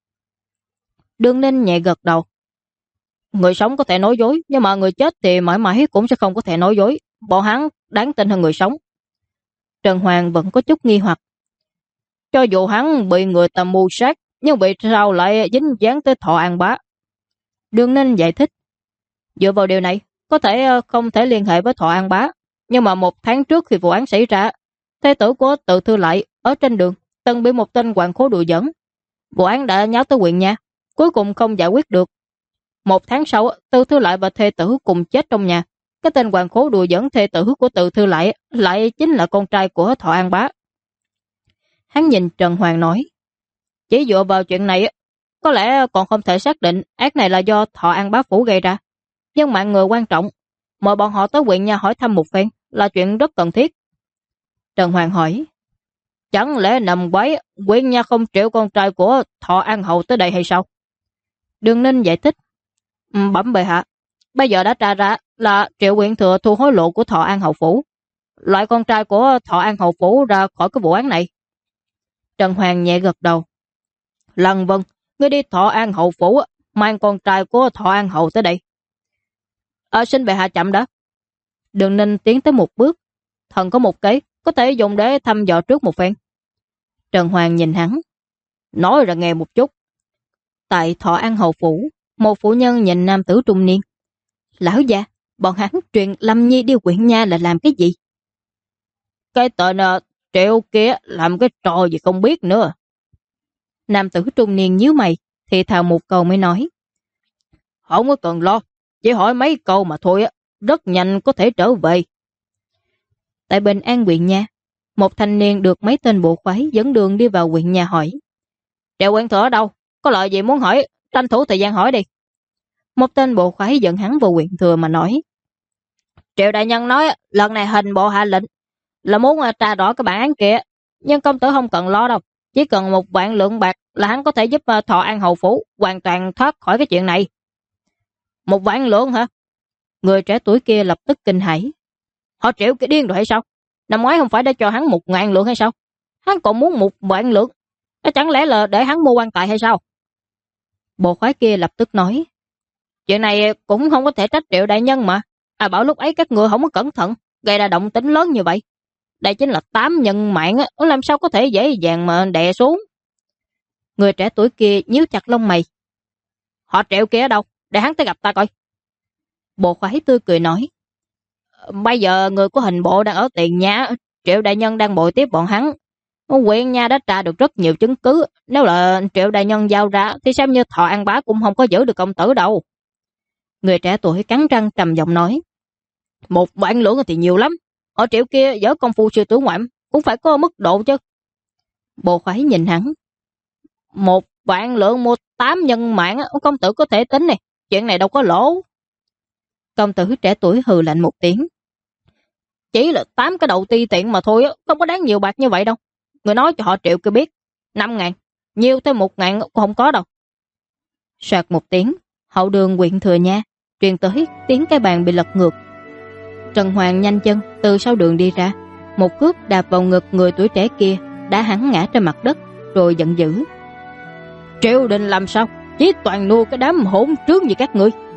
Đường Ninh nhẹ gật đầu. Người sống có thể nói dối, nhưng mà người chết thì mãi mãi cũng sẽ không có thể nói dối. Bọn hắn đáng tin hơn người sống. Trần Hoàng vẫn có chút nghi hoặc. Cho dù hắn bị người ta mưu sát, nhưng vì sao lại dính dáng tới Thọ An Bá? Đường Ninh giải thích. Dựa vào điều này, có thể không thể liên hệ với Thọ An Bá. Nhưng mà 1 tháng trước khi vụ án xảy ra, thê tử của Từ Thư lại ở trên đường từng bị một tên hoàng khố đùa giỡn. Vụ án đã nháo tới huyện nha, cuối cùng không giải quyết được. 1 tháng sau, Từ Thư lại và thê tử cùng chết trong nhà. Cái tên hoàng khố đùa giỡn thê tử của Từ Thư lại chính là con trai của Thọ An Bá. Hắn nhìn Trần Hoàng nói. Chỉ dựa vào chuyện này, có lẽ còn không thể xác định ác này là do Thọ An Bá phủ gây ra. Nhưng mạng người quan trọng, mời bọn họ tới huyện nha hỏi thăm một phen là chuyện rất cần thiết. Trần Hoàng hỏi. Chẳng lẽ nằm quái huyện nha không triệu con trai của Thọ An Hậu tới đây hay sao? Đường Ninh giải thích. Bẩm bệ hạ, bây giờ đã tra ra là Triệu huyện thừa thu hối lộ của Thọ An Hậu phủ, loại con trai của Thọ An Hậu phủ ra khỏi cái vụ án này. Trần Hoàng nhẹ gật đầu. Lăng Vân, ngươi đi Thọ An Hậu phủ mang con trai của Thọ An Hậu tới đây. Xin bệ hạ chậm đã. Đường Ninh tiến tới một bước. Thần có một kế, có thể dùng để thăm dò trước một phen. Trần Hoàng nhìn hắn. Nói ra nghe một chút. Tại Thọ An Hậu phủ, một phụ nhân nhìn nam tử trung niên. Lão già, bọn hắn truyền Lâm Nhi đi huyện nha là làm cái gì? Cái tên Triệu kia làm cái trò gì không biết nữa. Nam tử trung niên nhíu mày, thì thào một câu mới nói. Không có cần lo, chỉ hỏi mấy câu mà thôi á, rất nhanh có thể trở về. Tại Bình An huyện nha, một thanh niên được mấy tên bộ khoái dẫn đường đi vào huyện nhà hỏi. Triệu huyện thừa ở đâu? Có lời gì muốn hỏi, tranh thủ thời gian hỏi đi. Một tên bộ khoái dẫn hắn vào huyện thừa mà nói. Triệu đại nhân nói lần này hình bộ hạ lệnh là muốn tra rõ cái bản án kia, nhưng công tử không cần lo đâu. Chỉ cần 1 vạn lượng bạc là hắn có thể giúp Thọ An Hậu phủ hoàn toàn thoát khỏi cái chuyện này. 1 vạn lượng hả? Người trẻ tuổi kia lập tức kinh hãi. Họ Triệu cái điên rồi hay sao? Năm ngoái không phải đã cho hắn 1.000 lượng hay sao? Hắn còn muốn 1 vạn lượng. Chẳng lẽ là để hắn mua quan tài hay sao? Bộ khoái kia lập tức nói. Chuyện này cũng không có thể trách Triệu đại nhân mà. Bảo lúc ấy các người không có cẩn thận, gây ra động tĩnh lớn như vậy. Đây chính là 8 nhân mạng, làm sao có thể dễ dàng mà đè xuống. Người trẻ tuổi kia nhíu chặt lông mày. Họ Triệu kia ở đâu? Để hắn tới gặp ta coi. Bộ khoái tươi cười nói: Bây giờ người của hình bộ đang ở Tiền Nhã, Triệu đại nhân đang bồi tiếp bọn hắn. Huyện nha đã tra được rất nhiều chứng cứ, nếu là Triệu đại nhân giao ra thì xem như Thọ An Bá cũng không có giữ được công tử đâu. Người trẻ tuổi cắn răng trầm giọng nói: 1 vạn lượng thì nhiều lắm, ở Triệu kia giở công phu sư tử ngoạm cũng phải có mức độ chứ. Bộ khoái nhìn hắn: 1 vạn lượng mua 8 nhân mạng, công tử có thể tính này, chuyện này đâu có lỗ. Công tử trẻ tuổi hừ lạnh một tiếng: Chỉ là 8 cái đầu ti tiện mà thôi, không có đáng nhiều bạc như vậy đâu. Người nói cho họ Triệu kia biết, 5.000, nhiều thêm 1.000 cũng không có đâu. Soạt một tiếng, hậu đường huyện Thừa Nha truyền tới tiếng cái bàn bị lật ngược. Trần Hoàng nhanh chân từ sau đường đi ra, một cước đạp vào ngực người tuổi trẻ kia, đã hắn ngã trên mặt đất, rồi giận dữ: Triệu Đình làm sao? Chỉ toàn nuôi cái đám hỗn trướng như các ngươi.